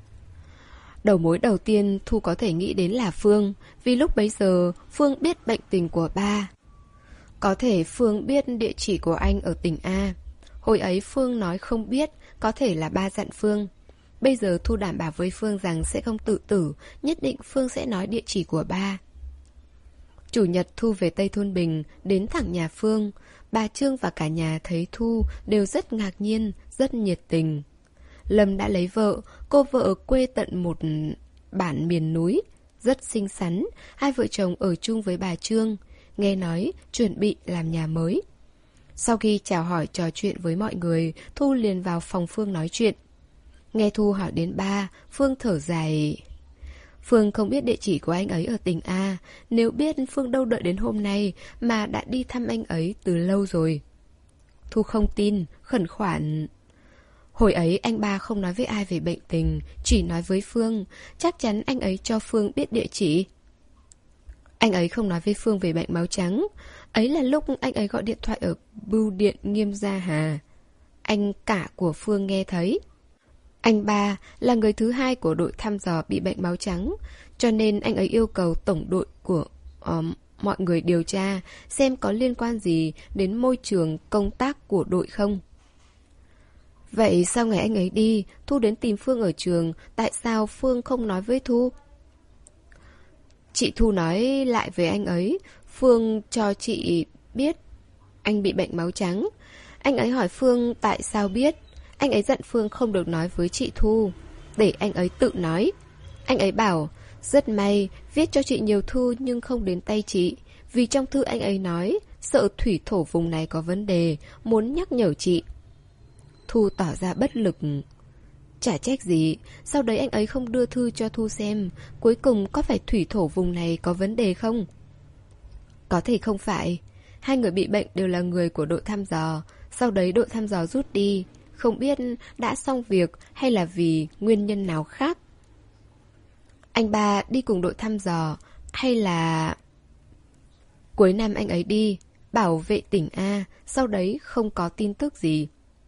Đầu mối đầu tiên Thu có thể nghĩ đến là Phương, vì lúc bấy giờ Phương biết bệnh tình của ba. Có thể Phương biết địa chỉ của anh ở tỉnh A. Hồi ấy Phương nói không biết, có thể là ba dặn Phương. Bây giờ Thu đảm bảo với Phương rằng sẽ không tự tử, nhất định Phương sẽ nói địa chỉ của ba. Chủ nhật Thu về Tây Thôn Bình, đến thẳng nhà Phương. Bà Trương và cả nhà thấy Thu đều rất ngạc nhiên, rất nhiệt tình. Lâm đã lấy vợ, cô vợ quê tận một bản miền núi, rất xinh xắn. Hai vợ chồng ở chung với bà Trương, nghe nói chuẩn bị làm nhà mới. Sau khi chào hỏi trò chuyện với mọi người, Thu liền vào phòng Phương nói chuyện. Nghe Thu hỏi đến ba, Phương thở dài. Phương không biết địa chỉ của anh ấy ở tỉnh A. Nếu biết, Phương đâu đợi đến hôm nay mà đã đi thăm anh ấy từ lâu rồi. Thu không tin, khẩn khoản. Hồi ấy anh ba không nói với ai về bệnh tình, chỉ nói với Phương. Chắc chắn anh ấy cho Phương biết địa chỉ. Anh ấy không nói với Phương về bệnh máu trắng. Ấy là lúc anh ấy gọi điện thoại ở bưu điện Nghiêm Gia Hà. Anh cả của Phương nghe thấy. Anh ba là người thứ hai của đội thăm dò bị bệnh máu trắng, cho nên anh ấy yêu cầu tổng đội của uh, mọi người điều tra xem có liên quan gì đến môi trường công tác của đội không. Vậy sau ngày anh ấy đi, Thu đến tìm Phương ở trường, tại sao Phương không nói với Thu? Chị Thu nói lại với anh ấy, Phương cho chị biết anh bị bệnh máu trắng. Anh ấy hỏi Phương tại sao biết. Anh ấy giận Phương không được nói với chị Thu, để anh ấy tự nói. Anh ấy bảo Rất may, viết cho chị nhiều thư nhưng không đến tay chị. Vì trong thư anh ấy nói, sợ thủy thổ vùng này có vấn đề, muốn nhắc nhở chị. Thu tỏ ra bất lực. Chả trách gì, sau đấy anh ấy không đưa thư cho Thu xem. Cuối cùng có phải thủy thổ vùng này có vấn đề không? Có thể không phải. Hai người bị bệnh đều là người của đội thăm dò. Sau đấy đội thăm dò rút đi. Không biết đã xong việc hay là vì nguyên nhân nào khác. Anh ba đi cùng đội thăm dò hay là... Cuối năm anh ấy đi, bảo vệ tỉnh A, sau đấy không có tin tức gì.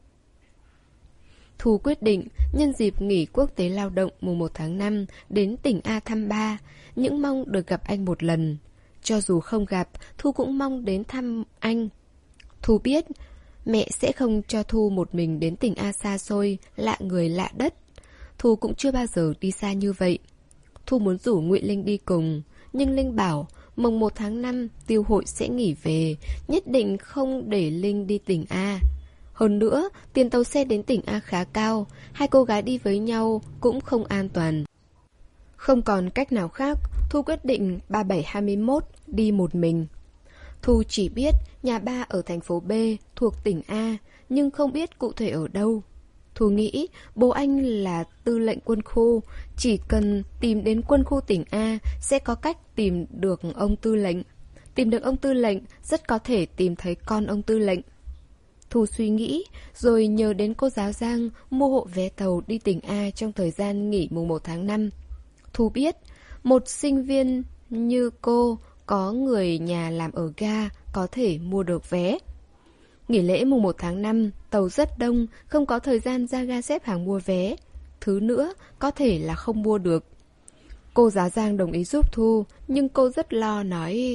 Thu quyết định nhân dịp nghỉ quốc tế lao động mùng một tháng năm đến tỉnh A thăm ba, những mong được gặp anh một lần. Cho dù không gặp, Thu cũng mong đến thăm anh. Thu biết mẹ sẽ không cho Thu một mình đến tỉnh A xa xôi, lạ người lạ đất. Thu cũng chưa bao giờ đi xa như vậy. Thu muốn rủ Ngụy Linh đi cùng, nhưng Linh bảo mùng một tháng năm Tiêu hội sẽ nghỉ về, nhất định không để Linh đi tỉnh A. Hơn nữa, tiền tàu xe đến tỉnh A khá cao, hai cô gái đi với nhau cũng không an toàn. Không còn cách nào khác, Thu quyết định ba bảy hai mốt đi một mình. Thu chỉ biết nhà ba ở thành phố B thuộc tỉnh A, nhưng không biết cụ thể ở đâu. Thu nghĩ bố anh là tư lệnh quân khu, chỉ cần tìm đến quân khu tỉnh A sẽ có cách tìm được ông tư lệnh. Tìm được ông tư lệnh rất có thể tìm thấy con ông tư lệnh. Thu suy nghĩ, rồi nhờ đến cô giáo Giang mua hộ vé tàu đi tỉnh A trong thời gian nghỉ mùng một tháng năm. Thu biết, một sinh viên như cô có người nhà làm ở ga có thể mua được vé. Nghỉ lễ mùng một tháng năm, tàu rất đông, không có thời gian ra ga xếp hàng mua vé. Thứ nữa, có thể là không mua được. Cô giáo Giang đồng ý giúp Thu, nhưng cô rất lo nói: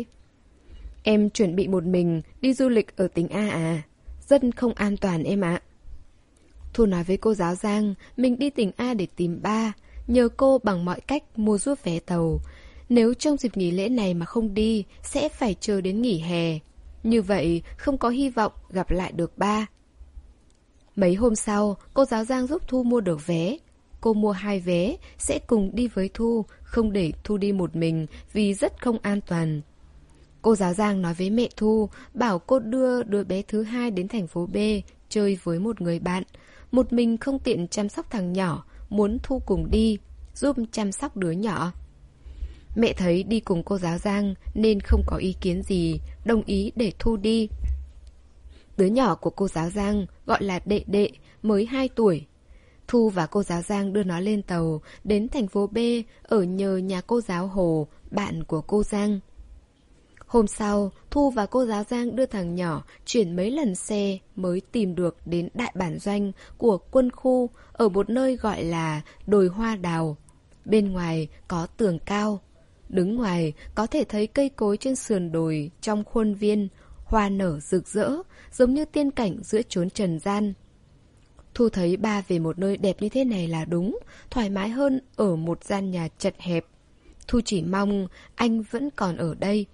Em chuẩn bị một mình đi du lịch ở tỉnh A à? Rất không an toàn em ạ. Thu nói với cô giáo Giang mình đi tỉnh A để tìm ba, nhờ cô bằng mọi cách mua giúp vé tàu. Nếu trong dịp nghỉ lễ này mà không đi, sẽ phải chờ đến nghỉ hè. Như vậy không có hy vọng gặp lại được ba. Mấy hôm sau, cô giáo Giang giúp Thu mua được vé. Cô mua hai vé, sẽ cùng đi với Thu, không để Thu đi một mình vì rất không an toàn. Cô giáo Giang nói với mẹ Thu, bảo cô đưa đứa bé thứ hai đến thành phố B, chơi với một người bạn. Một mình không tiện chăm sóc thằng nhỏ, muốn Thu cùng đi, giúp chăm sóc đứa nhỏ. Mẹ thấy đi cùng cô giáo Giang nên không có ý kiến gì, đồng ý để Thu đi. Đứa nhỏ của cô giáo Giang gọi là Đệ Đệ, mới hai tuổi. Thu và cô giáo Giang đưa nó lên tàu, đến thành phố B, ở nhờ nhà cô giáo Hồ, bạn của cô Giang. Hôm sau, Thu và cô giáo Giang đưa thằng nhỏ chuyển mấy lần xe mới tìm được đến đại bản doanh của quân khu ở một nơi gọi là đồi hoa đào. Bên ngoài có tường cao. Đứng ngoài có thể thấy cây cối trên sườn đồi trong khuôn viên, hoa nở rực rỡ, giống như tiên cảnh giữa chốn trần gian. Thu thấy ba về một nơi đẹp như thế này là đúng, thoải mái hơn ở một gian nhà chật hẹp. Thu chỉ mong anh vẫn còn ở đây.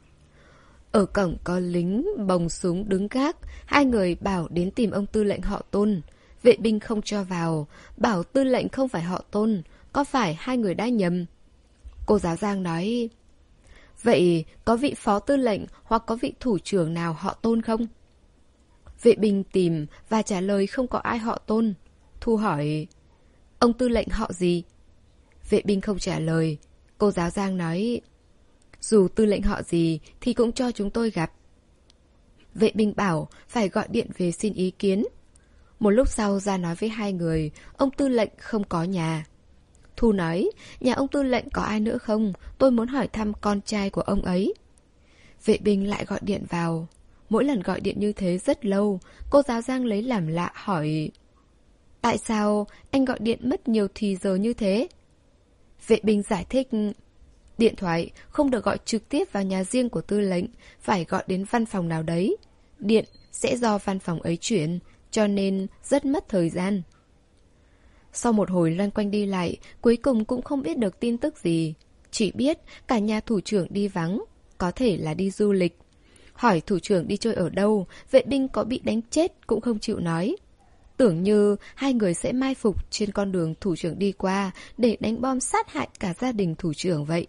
Ở cổng có lính bồng súng đứng gác, hai người bảo đến tìm ông tư lệnh họ Tôn. Vệ binh không cho vào, bảo tư lệnh không phải họ Tôn, có phải hai người đã nhầm? Cô giáo Giang nói: Vậy có vị phó tư lệnh hoặc có vị thủ trưởng nào họ Tôn không? Vệ binh tìm và trả lời không có ai họ Tôn. Thu hỏi: Ông tư lệnh họ gì? Vệ binh không trả lời. Cô giáo Giang nói: Dù tư lệnh họ gì thì cũng cho chúng tôi gặp. Vệ binh bảo phải gọi điện về xin ý kiến. Một lúc sau ra nói với hai người, ông tư lệnh không có nhà. Thu nói: Nhà ông tư lệnh có ai nữa không? Tôi muốn hỏi thăm con trai của ông ấy. Vệ binh lại gọi điện vào. Mỗi lần gọi điện như thế rất lâu. Cô giáo Giang lấy làm lạ hỏi: Tại sao anh gọi điện mất nhiều thì giờ như thế? Vệ binh giải thích: Điện thoại không được gọi trực tiếp vào nhà riêng của tư lệnh, phải gọi đến văn phòng nào đấy. Điện sẽ do văn phòng ấy chuyển, cho nên rất mất thời gian. Sau một hồi loanh quanh đi lại, cuối cùng cũng không biết được tin tức gì. Chỉ biết cả nhà thủ trưởng đi vắng, có thể là đi du lịch. Hỏi thủ trưởng đi chơi ở đâu, vệ binh có bị đánh chết cũng không chịu nói. Tưởng như hai người sẽ mai phục trên con đường thủ trưởng đi qua để đánh bom sát hại cả gia đình thủ trưởng vậy.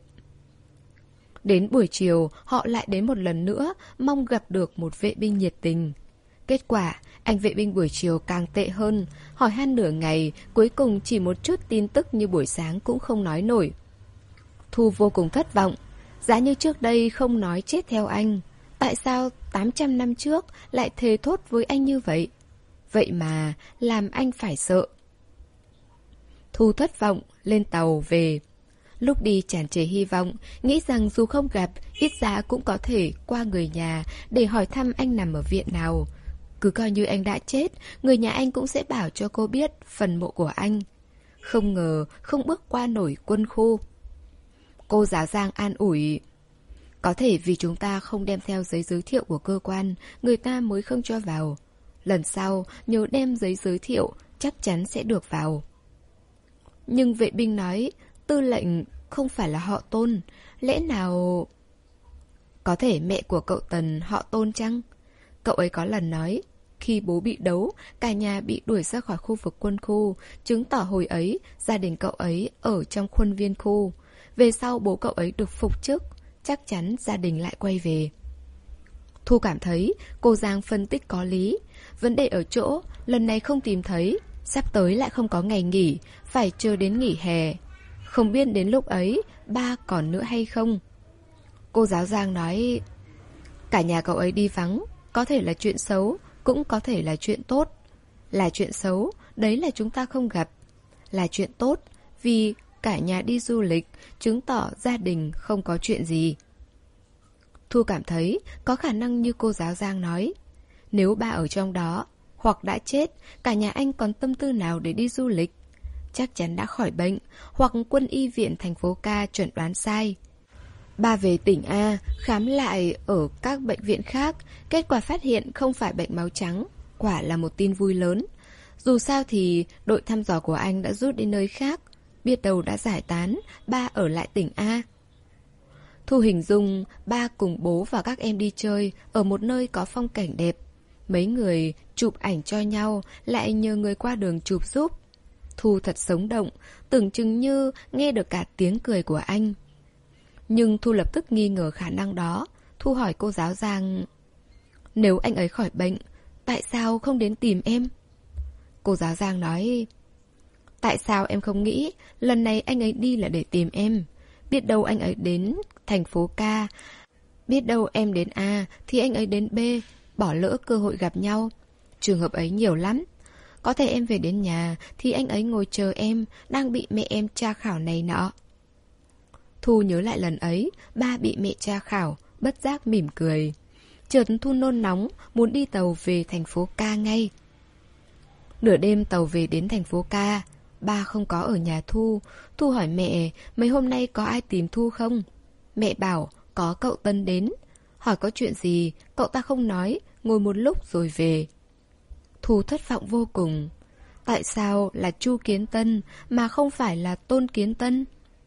Đến buổi chiều, họ lại đến một lần nữa, mong gặp được một vệ binh nhiệt tình. Kết quả, anh vệ binh buổi chiều càng tệ hơn, hỏi han nửa ngày, cuối cùng chỉ một chút tin tức như buổi sáng cũng không nói nổi. Thu vô cùng thất vọng, giá như trước đây không nói chết theo anh. Tại sao tám trăm năm trước lại thề thốt với anh như vậy? Vậy mà làm anh phải sợ. Thu thất vọng, lên tàu về. Lúc đi tràn trề hy vọng, nghĩ rằng dù không gặp, ít ra cũng có thể qua người nhà để hỏi thăm anh nằm ở viện nào. Cứ coi như anh đã chết, người nhà anh cũng sẽ bảo cho cô biết phần mộ của anh. Không ngờ không bước qua nổi quân khu. Cô giáo Giang an ủi. Có thể vì chúng ta không đem theo giấy giới thiệu của cơ quan, người ta mới không cho vào. Lần sau, nhớ đem giấy giới thiệu, chắc chắn sẽ được vào. Nhưng vệ binh nói, tư lệnh không phải là họ Tôn, lẽ nào... Có thể mẹ của cậu Tần họ Tôn chăng? Cậu ấy có lần nói, khi bố bị đấu, cả nhà bị đuổi ra khỏi khu vực quân khu, chứng tỏ hồi ấy, gia đình cậu ấy ở trong khuôn viên khu. Về sau bố cậu ấy được phục chức, chắc chắn gia đình lại quay về. Thu cảm thấy cô Giang phân tích có lý. Vấn đề ở chỗ, lần này không tìm thấy, sắp tới lại không có ngày nghỉ, phải chờ đến nghỉ hè. Không biết đến lúc ấy, ba còn nữa hay không? Cô giáo Giang nói, cả nhà cậu ấy đi vắng, có thể là chuyện xấu, cũng có thể là chuyện tốt. Là chuyện xấu, đấy là chúng ta không gặp. Là chuyện tốt, vì cả nhà đi du lịch, chứng tỏ gia đình không có chuyện gì. Thu cảm thấy có khả năng như cô giáo Giang nói. Nếu ba ở trong đó, hoặc đã chết, cả nhà anh còn tâm tư nào để đi du lịch? Chắc chắn đã khỏi bệnh, hoặc quân y viện thành phố Ca chuẩn đoán sai. Ba về tỉnh A, khám lại ở các bệnh viện khác, kết quả phát hiện không phải bệnh máu trắng, quả là một tin vui lớn. Dù sao thì đội thăm dò của anh đã rút đến nơi khác, biết đâu đã giải tán, ba ở lại tỉnh A. Thu hình dung ba cùng bố và các em đi chơi ở một nơi có phong cảnh đẹp. Mấy người chụp ảnh cho nhau, lại nhờ người qua đường chụp giúp. Thu thật sống động, tưởng chừng như nghe được cả tiếng cười của anh. Nhưng Thu lập tức nghi ngờ khả năng đó. Thu hỏi cô giáo Giang, nếu anh ấy khỏi bệnh, tại sao không đến tìm em? Cô giáo Giang nói, tại sao em không nghĩ lần này anh ấy đi là để tìm em? Biết đâu anh ấy đến thành phố Ca, biết đâu em đến A thì anh ấy đến B, bỏ lỡ cơ hội gặp nhau. Trường hợp ấy nhiều lắm. Có thể em về đến nhà thì anh ấy ngồi chờ em, đang bị mẹ em tra khảo này nọ. Thu nhớ lại lần ấy, ba bị mẹ tra khảo, bất giác mỉm cười. Chợt Thu nôn nóng, muốn đi tàu về thành phố Ca ngay. Nửa đêm tàu về đến thành phố Ca, ba không có ở nhà Thu. Thu hỏi mẹ, mấy hôm nay có ai tìm Thu không? Mẹ bảo, có cậu Tân đến. Hỏi có chuyện gì, cậu ta không nói, ngồi một lúc rồi về. Thu thất vọng vô cùng. Tại sao là Chu Kiến Tân mà không phải là Tôn Kiến Tân?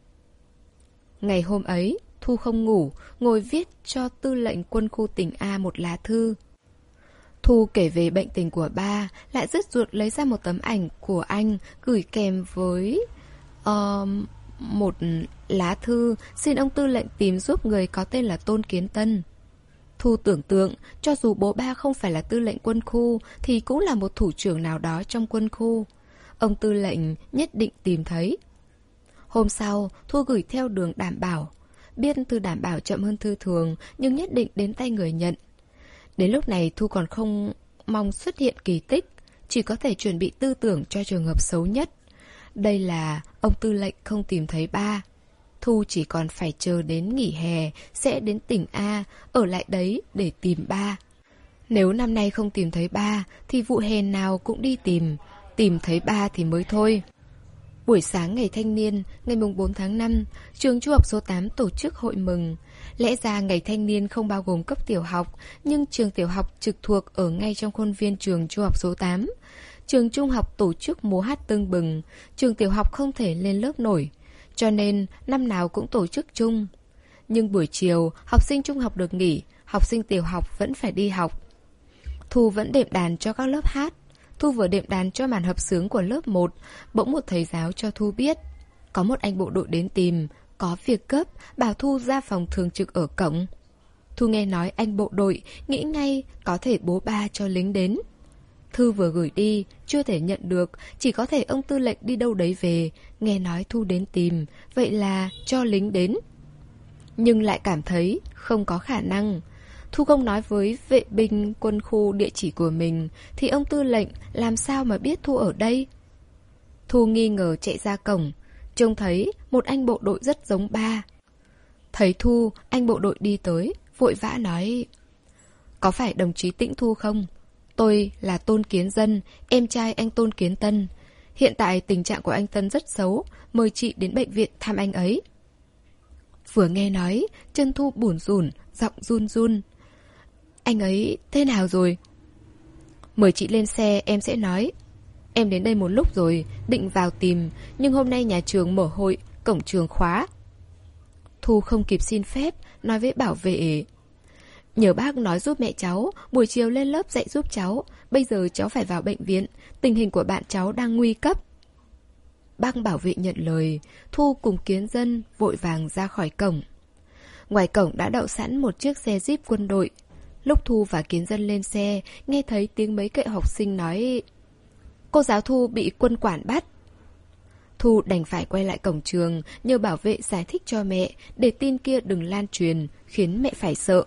Ngày hôm ấy, Thu không ngủ, ngồi viết cho tư lệnh quân khu tỉnh A một lá thư. Thu kể về bệnh tình của ba, lại rứt ruột lấy ra một tấm ảnh của anh, gửi kèm với uh, một lá thư xin ông tư lệnh tìm giúp người có tên là Tôn Kiến Tân. Thu tưởng tượng, cho dù bố ba không phải là tư lệnh quân khu, thì cũng là một thủ trưởng nào đó trong quân khu. Ông tư lệnh nhất định tìm thấy. Hôm sau, Thu gửi theo đường đảm bảo. Biết thư đảm bảo chậm hơn thư thường, nhưng nhất định đến tay người nhận. Đến lúc này Thu còn không mong xuất hiện kỳ tích, chỉ có thể chuẩn bị tư tưởng cho trường hợp xấu nhất. Đây là ông tư lệnh không tìm thấy ba. Thu chỉ còn phải chờ đến nghỉ hè, sẽ đến tỉnh A, ở lại đấy để tìm ba. Nếu năm nay không tìm thấy ba, thì vụ hè nào cũng đi tìm, tìm thấy ba thì mới thôi. Buổi sáng ngày thanh niên, ngày bốn tháng năm, trường trung học số tám tổ chức hội mừng. Lẽ ra ngày thanh niên không bao gồm cấp tiểu học, nhưng trường tiểu học trực thuộc ở ngay trong khuôn viên trường trung học số tám. Trường trung học tổ chức múa hát tưng bừng, trường tiểu học không thể lên lớp nổi, cho nên năm nào cũng tổ chức chung. Nhưng buổi chiều, học sinh trung học được nghỉ, học sinh tiểu học vẫn phải đi học. Thu vẫn đệm đàn cho các lớp hát. Thu vừa đệm đàn cho màn hợp xướng của lớp một, bỗng một thầy giáo cho Thu biết có một anh bộ đội đến tìm, có việc gấp, bảo Thu ra phòng thường trực ở cổng. Thu nghe nói anh bộ đội, nghĩ ngay có thể bố ba cho lính đến. Thư vừa gửi đi, chưa thể nhận được, chỉ có thể ông tư lệnh đi đâu đấy về, nghe nói Thu đến tìm, vậy là cho lính đến. Nhưng lại cảm thấy không có khả năng. Thu không nói với vệ binh quân khu địa chỉ của mình, thì ông tư lệnh làm sao mà biết Thu ở đây? Thu nghi ngờ chạy ra cổng, trông thấy một anh bộ đội rất giống ba. Thấy Thu, anh bộ đội đi tới, vội vã nói: "Có phải đồng chí Tĩnh Thu không? Tôi là Tôn Kiến Dân, em trai anh Tôn Kiến Tân. Hiện tại tình trạng của anh Tân rất xấu, mời chị đến bệnh viện thăm anh ấy." Vừa nghe nói, chân Thu bủn rủn, giọng run run. "Anh ấy thế nào rồi?" "Mời chị lên xe, em sẽ nói. Em đến đây một lúc rồi, định vào tìm, nhưng hôm nay nhà trường mở hội, cổng trường khóa." Thu không kịp xin phép, nói với bảo vệ: "Nhờ bác nói giúp mẹ cháu, buổi chiều lên lớp dạy giúp cháu. Bây giờ cháu phải vào bệnh viện, tình hình của bạn cháu đang nguy cấp." Bác bảo vệ nhận lời, Thu cùng Kiến Dân vội vàng ra khỏi cổng. Ngoài cổng đã đậu sẵn một chiếc xe Jeep quân đội. Lúc Thu và Kiến Dân lên xe, nghe thấy tiếng mấy cậu học sinh nói: "Cô giáo Thu bị quân quản bắt." Thu đành phải quay lại cổng trường, nhờ bảo vệ giải thích cho mẹ, để tin kia đừng lan truyền, khiến mẹ phải sợ.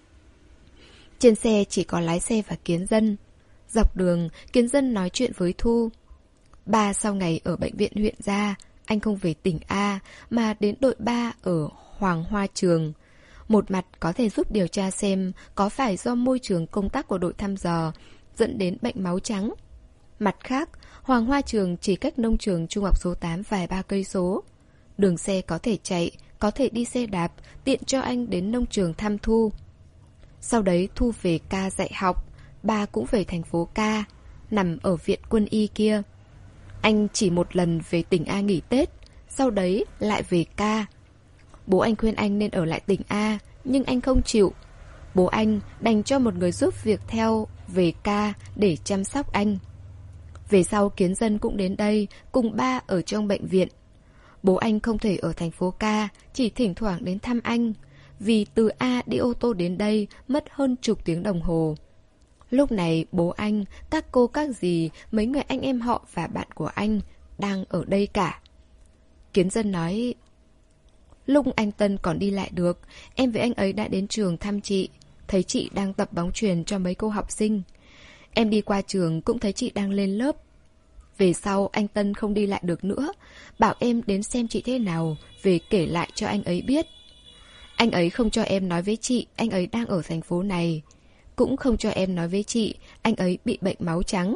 Trên xe chỉ có lái xe và Kiến Dân. Dọc đường, Kiến Dân nói chuyện với Thu. Ba sau ngày ở bệnh viện huyện ra, anh không về tỉnh A, mà đến đội ba ở Hoàng Hoa Trường. Một mặt có thể giúp điều tra xem có phải do môi trường công tác của đội thăm dò dẫn đến bệnh máu trắng. Mặt khác, Hoàng Hoa Trường chỉ cách nông trường trung học số tám vài ba cây số. Đường xe có thể chạy, có thể đi xe đạp, tiện cho anh đến nông trường thăm Thu. Sau đấy Thu về ca dạy học, ba cũng về thành phố ca, nằm ở viện quân y kia. Anh chỉ một lần về tỉnh A nghỉ Tết, sau đấy lại về ca. Bố anh khuyên anh nên ở lại tỉnh A, nhưng anh không chịu. Bố anh đành cho một người giúp việc theo về ca để chăm sóc anh. Về sau Kiến Dân cũng đến đây, cùng ba ở trong bệnh viện. Bố anh không thể ở thành phố ca, chỉ thỉnh thoảng đến thăm anh. Vì từ A đi ô tô đến đây mất hơn chục tiếng đồng hồ. Lúc này bố anh, các cô các dì, mấy người anh em họ và bạn của anh đang ở đây cả. Kiến Dân nói: "Lúc anh Tân còn đi lại được, em với anh ấy đã đến trường thăm chị. Thấy chị đang tập bóng chuyền cho mấy cô học sinh. Em đi qua trường cũng thấy chị đang lên lớp. Về sau anh Tân không đi lại được nữa, bảo em đến xem chị thế nào, về kể lại cho anh ấy biết. Anh ấy không cho em nói với chị anh ấy đang ở thành phố này, cũng không cho em nói với chị anh ấy bị bệnh máu trắng.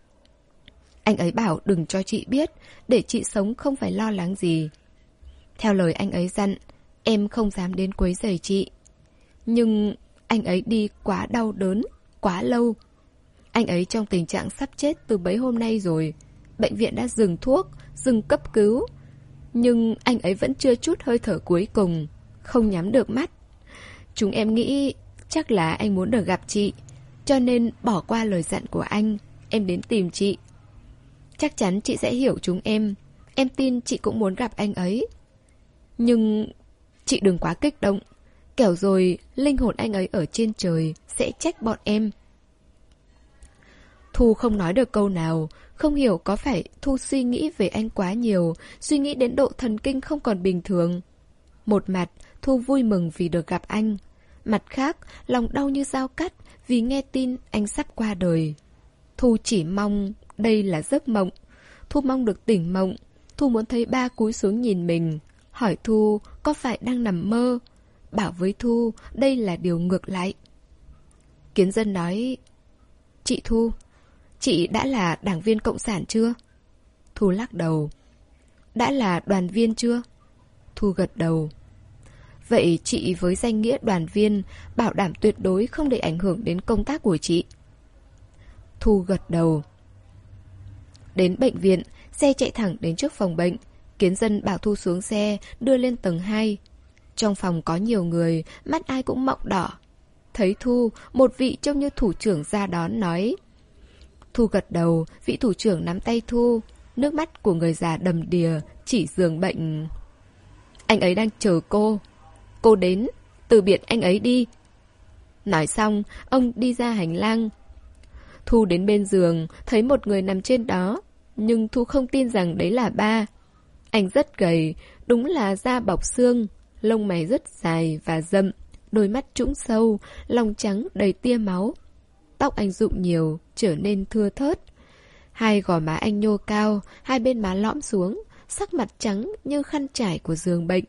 Anh ấy bảo đừng cho chị biết, để chị sống không phải lo lắng gì. Theo lời anh ấy dặn, em không dám đến quấy rầy chị. Nhưng anh ấy đi quá đau đớn, quá lâu. Anh ấy trong tình trạng sắp chết từ bấy hôm nay rồi. Bệnh viện đã dừng thuốc, dừng cấp cứu, nhưng anh ấy vẫn chưa chút hơi thở cuối cùng, không nhắm được mắt. Chúng em nghĩ chắc là anh muốn được gặp chị, cho nên bỏ qua lời dặn của anh, em đến tìm chị. Chắc chắn chị sẽ hiểu chúng em. Em tin chị cũng muốn gặp anh ấy. Nhưng chị đừng quá kích động, kẻo rồi linh hồn anh ấy ở trên trời sẽ trách bọn em." Thu không nói được câu nào, không hiểu có phải Thu suy nghĩ về anh quá nhiều, suy nghĩ đến độ thần kinh không còn bình thường. Một mặt, Thu vui mừng vì được gặp anh. Mặt khác, lòng đau như dao cắt vì nghe tin anh sắp qua đời. Thu chỉ mong đây là giấc mộng. Thu mong được tỉnh mộng. Thu muốn thấy ba cúi xuống nhìn mình, hỏi Thu có phải đang nằm mơ, bảo với Thu đây là điều ngược lại. Kiến Dân nói: "Chị Thu, chị đã là đảng viên Cộng sản chưa?" Thu lắc đầu. "Đã là đoàn viên chưa?" Thu gật đầu. "Vậy chị với danh nghĩa đoàn viên bảo đảm tuyệt đối không để ảnh hưởng đến công tác của chị." Thu gật đầu. Đến bệnh viện, xe chạy thẳng đến trước phòng bệnh. Kiến Dân bảo Thu xuống xe, đưa lên tầng hai. Trong phòng có nhiều người, mắt ai cũng mọng đỏ. Thấy Thu, một vị trông như thủ trưởng ra đón nói: Thu gật đầu, vị thủ trưởng nắm tay Thu. Nước mắt của người già đầm đìa, chỉ giường bệnh. Anh ấy đang chờ cô. Cô đến, từ biệt anh ấy đi. Nói xong, ông đi ra hành lang. Thu đến bên giường, thấy một người nằm trên đó. Nhưng Thu không tin rằng đấy là ba. Anh rất gầy, đúng là da bọc xương. Lông mày rất dài và rậm, đôi mắt trũng sâu, lòng trắng đầy tia máu. Tóc anh rụng nhiều, trở nên thưa thớt. Hai gò má anh nhô cao, hai bên má lõm xuống, sắc mặt trắng như khăn trải của giường bệnh.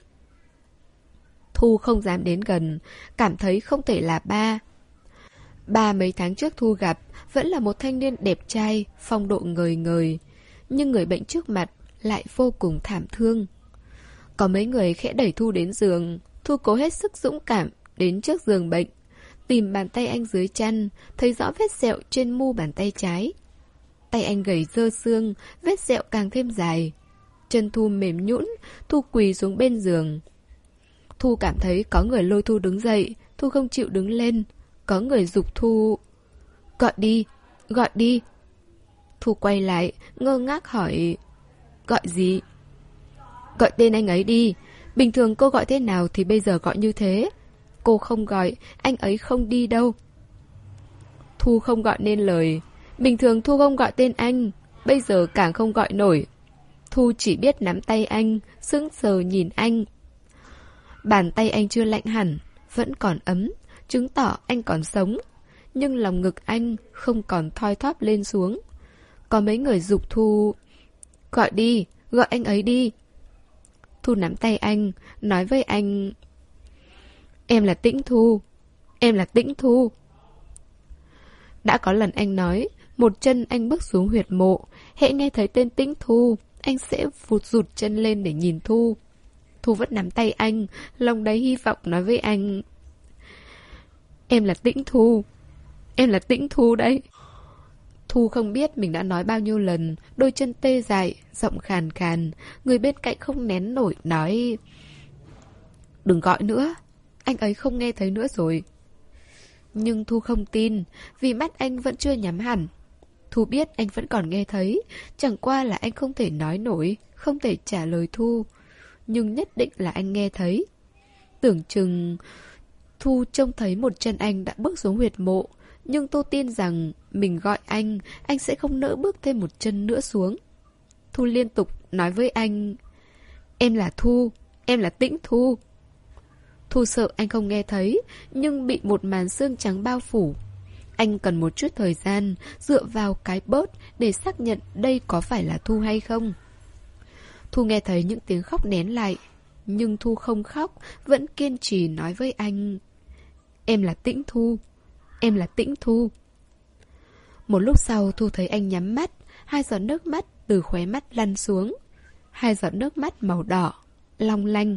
Thu không dám đến gần, cảm thấy không thể là ba. Ba mấy tháng trước Thu gặp, vẫn là một thanh niên đẹp trai, phong độ ngời ngời. Nhưng người bệnh trước mặt lại vô cùng thảm thương. Có mấy người khẽ đẩy Thu đến giường. Thu cố hết sức dũng cảm đến trước giường bệnh, tìm bàn tay anh dưới chăn, thấy rõ vết sẹo trên mu bàn tay trái. Tay anh gầy rơ xương, vết sẹo càng thêm dài. Chân Thu mềm nhũn, Thu quỳ xuống bên giường. Thu cảm thấy có người lôi Thu đứng dậy, Thu không chịu đứng lên. Có người giục Thu. Gọi đi, gọi đi. Thu quay lại, ngơ ngác hỏi. Gọi gì? Gọi tên anh ấy đi. Bình thường cô gọi thế nào thì bây giờ gọi như thế. Cô không gọi, anh ấy không đi đâu. Thu không gọi nên lời. Bình thường Thu không gọi tên anh, bây giờ càng không gọi nổi. Thu chỉ biết nắm tay anh, sững sờ nhìn anh. Bàn tay anh chưa lạnh hẳn, vẫn còn ấm, chứng tỏ anh còn sống. Nhưng lòng ngực anh không còn thoi thóp lên xuống. Có mấy người giục Thu. Gọi đi, gọi anh ấy đi. Thu nắm tay anh, nói với anh. Em là Tĩnh Thu. Em là Tĩnh Thu. Đã có lần anh nói, một chân anh bước xuống huyệt mộ, hễ nghe thấy tên Tĩnh Thu, anh sẽ vụt rụt chân lên để nhìn Thu. Thu vẫn nắm tay anh, lòng đầy hy vọng nói với anh. Em là Tĩnh Thu. Em là Tĩnh Thu đấy. Thu không biết mình đã nói bao nhiêu lần, đôi chân tê dại, giọng khàn khàn, người bên cạnh không nén nổi nói. Đừng gọi nữa, anh ấy không nghe thấy nữa rồi. Nhưng Thu không tin, vì mắt anh vẫn chưa nhắm hẳn. Thu biết anh vẫn còn nghe thấy, chẳng qua là anh không thể nói nổi, không thể trả lời Thu. Nhưng nhất định là anh nghe thấy. Tưởng chừng Thu trông thấy một chân anh đã bước xuống huyệt mộ, nhưng Thu tin rằng mình gọi anh, anh sẽ không nỡ bước thêm một chân nữa xuống. Thu liên tục nói với anh. Em là Thu, em là Tĩnh Thu. Thu sợ anh không nghe thấy, nhưng bị một màn sương trắng bao phủ. Anh cần một chút thời gian, dựa vào cái bớt để xác nhận đây có phải là Thu hay không. Thu nghe thấy những tiếng khóc nén lại, nhưng Thu không khóc, vẫn kiên trì nói với anh. Em là Tĩnh Thu, em là Tĩnh Thu. Một lúc sau Thu thấy anh nhắm mắt, hai giọt nước mắt từ khóe mắt lăn xuống. Hai giọt nước mắt màu đỏ, long lanh.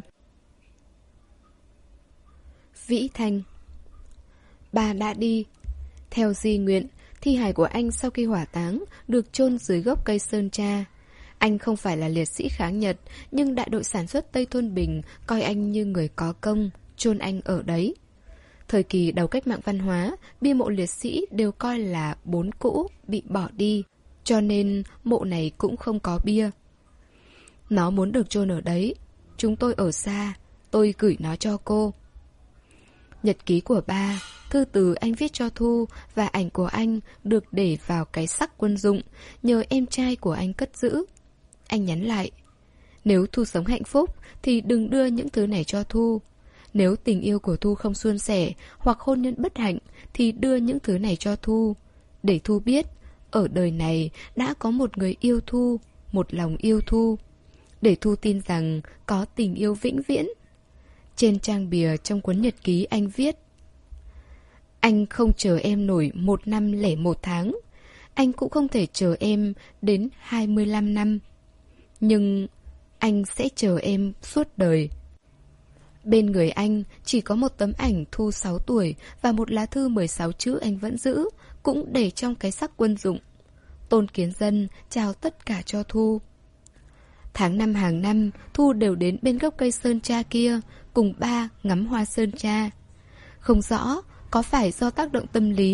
Vĩ Thanh. Ba đã đi. Theo di nguyện, thi hài của anh sau khi hỏa táng được chôn dưới gốc cây sơn tra. Anh không phải là liệt sĩ kháng Nhật, nhưng đại đội sản xuất Tây Thôn Bình coi anh như người có công, chôn anh ở đấy. Thời kỳ đầu cách mạng văn hóa, bia mộ liệt sĩ đều coi là bốn cũ, bị bỏ đi, cho nên mộ này cũng không có bia. Nó muốn được chôn ở đấy. Chúng tôi ở xa, tôi gửi nó cho cô. Nhật ký của ba, thư từ anh viết cho Thu và ảnh của anh được để vào cái sắc quân dụng, nhờ em trai của anh cất giữ. Anh nhắn lại. Nếu Thu sống hạnh phúc thì đừng đưa những thứ này cho Thu. Nếu tình yêu của Thu không suôn sẻ hoặc hôn nhân bất hạnh thì đưa những thứ này cho Thu. Để Thu biết, ở đời này đã có một người yêu Thu, một lòng yêu Thu. Để Thu tin rằng có tình yêu vĩnh viễn. Trên trang bìa trong cuốn nhật ký anh viết. Anh không chờ em nổi một năm lẻ một tháng. Anh cũng không thể chờ em đến hai mươi lăm năm. Nhưng anh sẽ chờ em suốt đời. Bên người anh chỉ có một tấm ảnh Thu sáu tuổi và một lá thư mười sáu chữ anh vẫn giữ, cũng để trong cái sắc quân dụng. Tôn Kiến Dân chào tất cả cho Thu. Tháng năm hàng năm, Thu đều đến bên gốc cây sơn tra kia, cùng ba ngắm hoa sơn tra. Không rõ có phải do tác động tâm lý,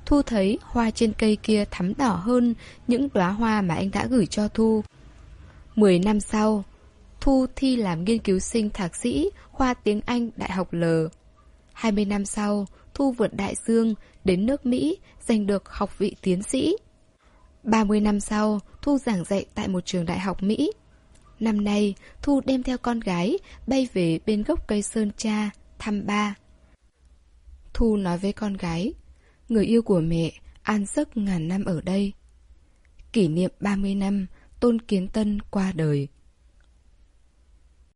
Thu thấy hoa trên cây kia thắm đỏ hơn những đóa hoa mà anh đã gửi cho Thu. Mười năm sau, Thu thi làm nghiên cứu sinh thạc sĩ khoa tiếng Anh Đại học L. Hai mươi năm sau, Thu vượt đại dương đến nước Mỹ giành được học vị tiến sĩ. Ba mươi năm sau, Thu giảng dạy tại một trường đại học Mỹ. Năm nay, Thu đem theo con gái bay về bên gốc cây sơn tra thăm ba. Thu nói với con gái, người yêu của mẹ an giấc ngàn năm ở đây. Kỷ niệm ba mươi năm Tôn Kiến Tân qua đời.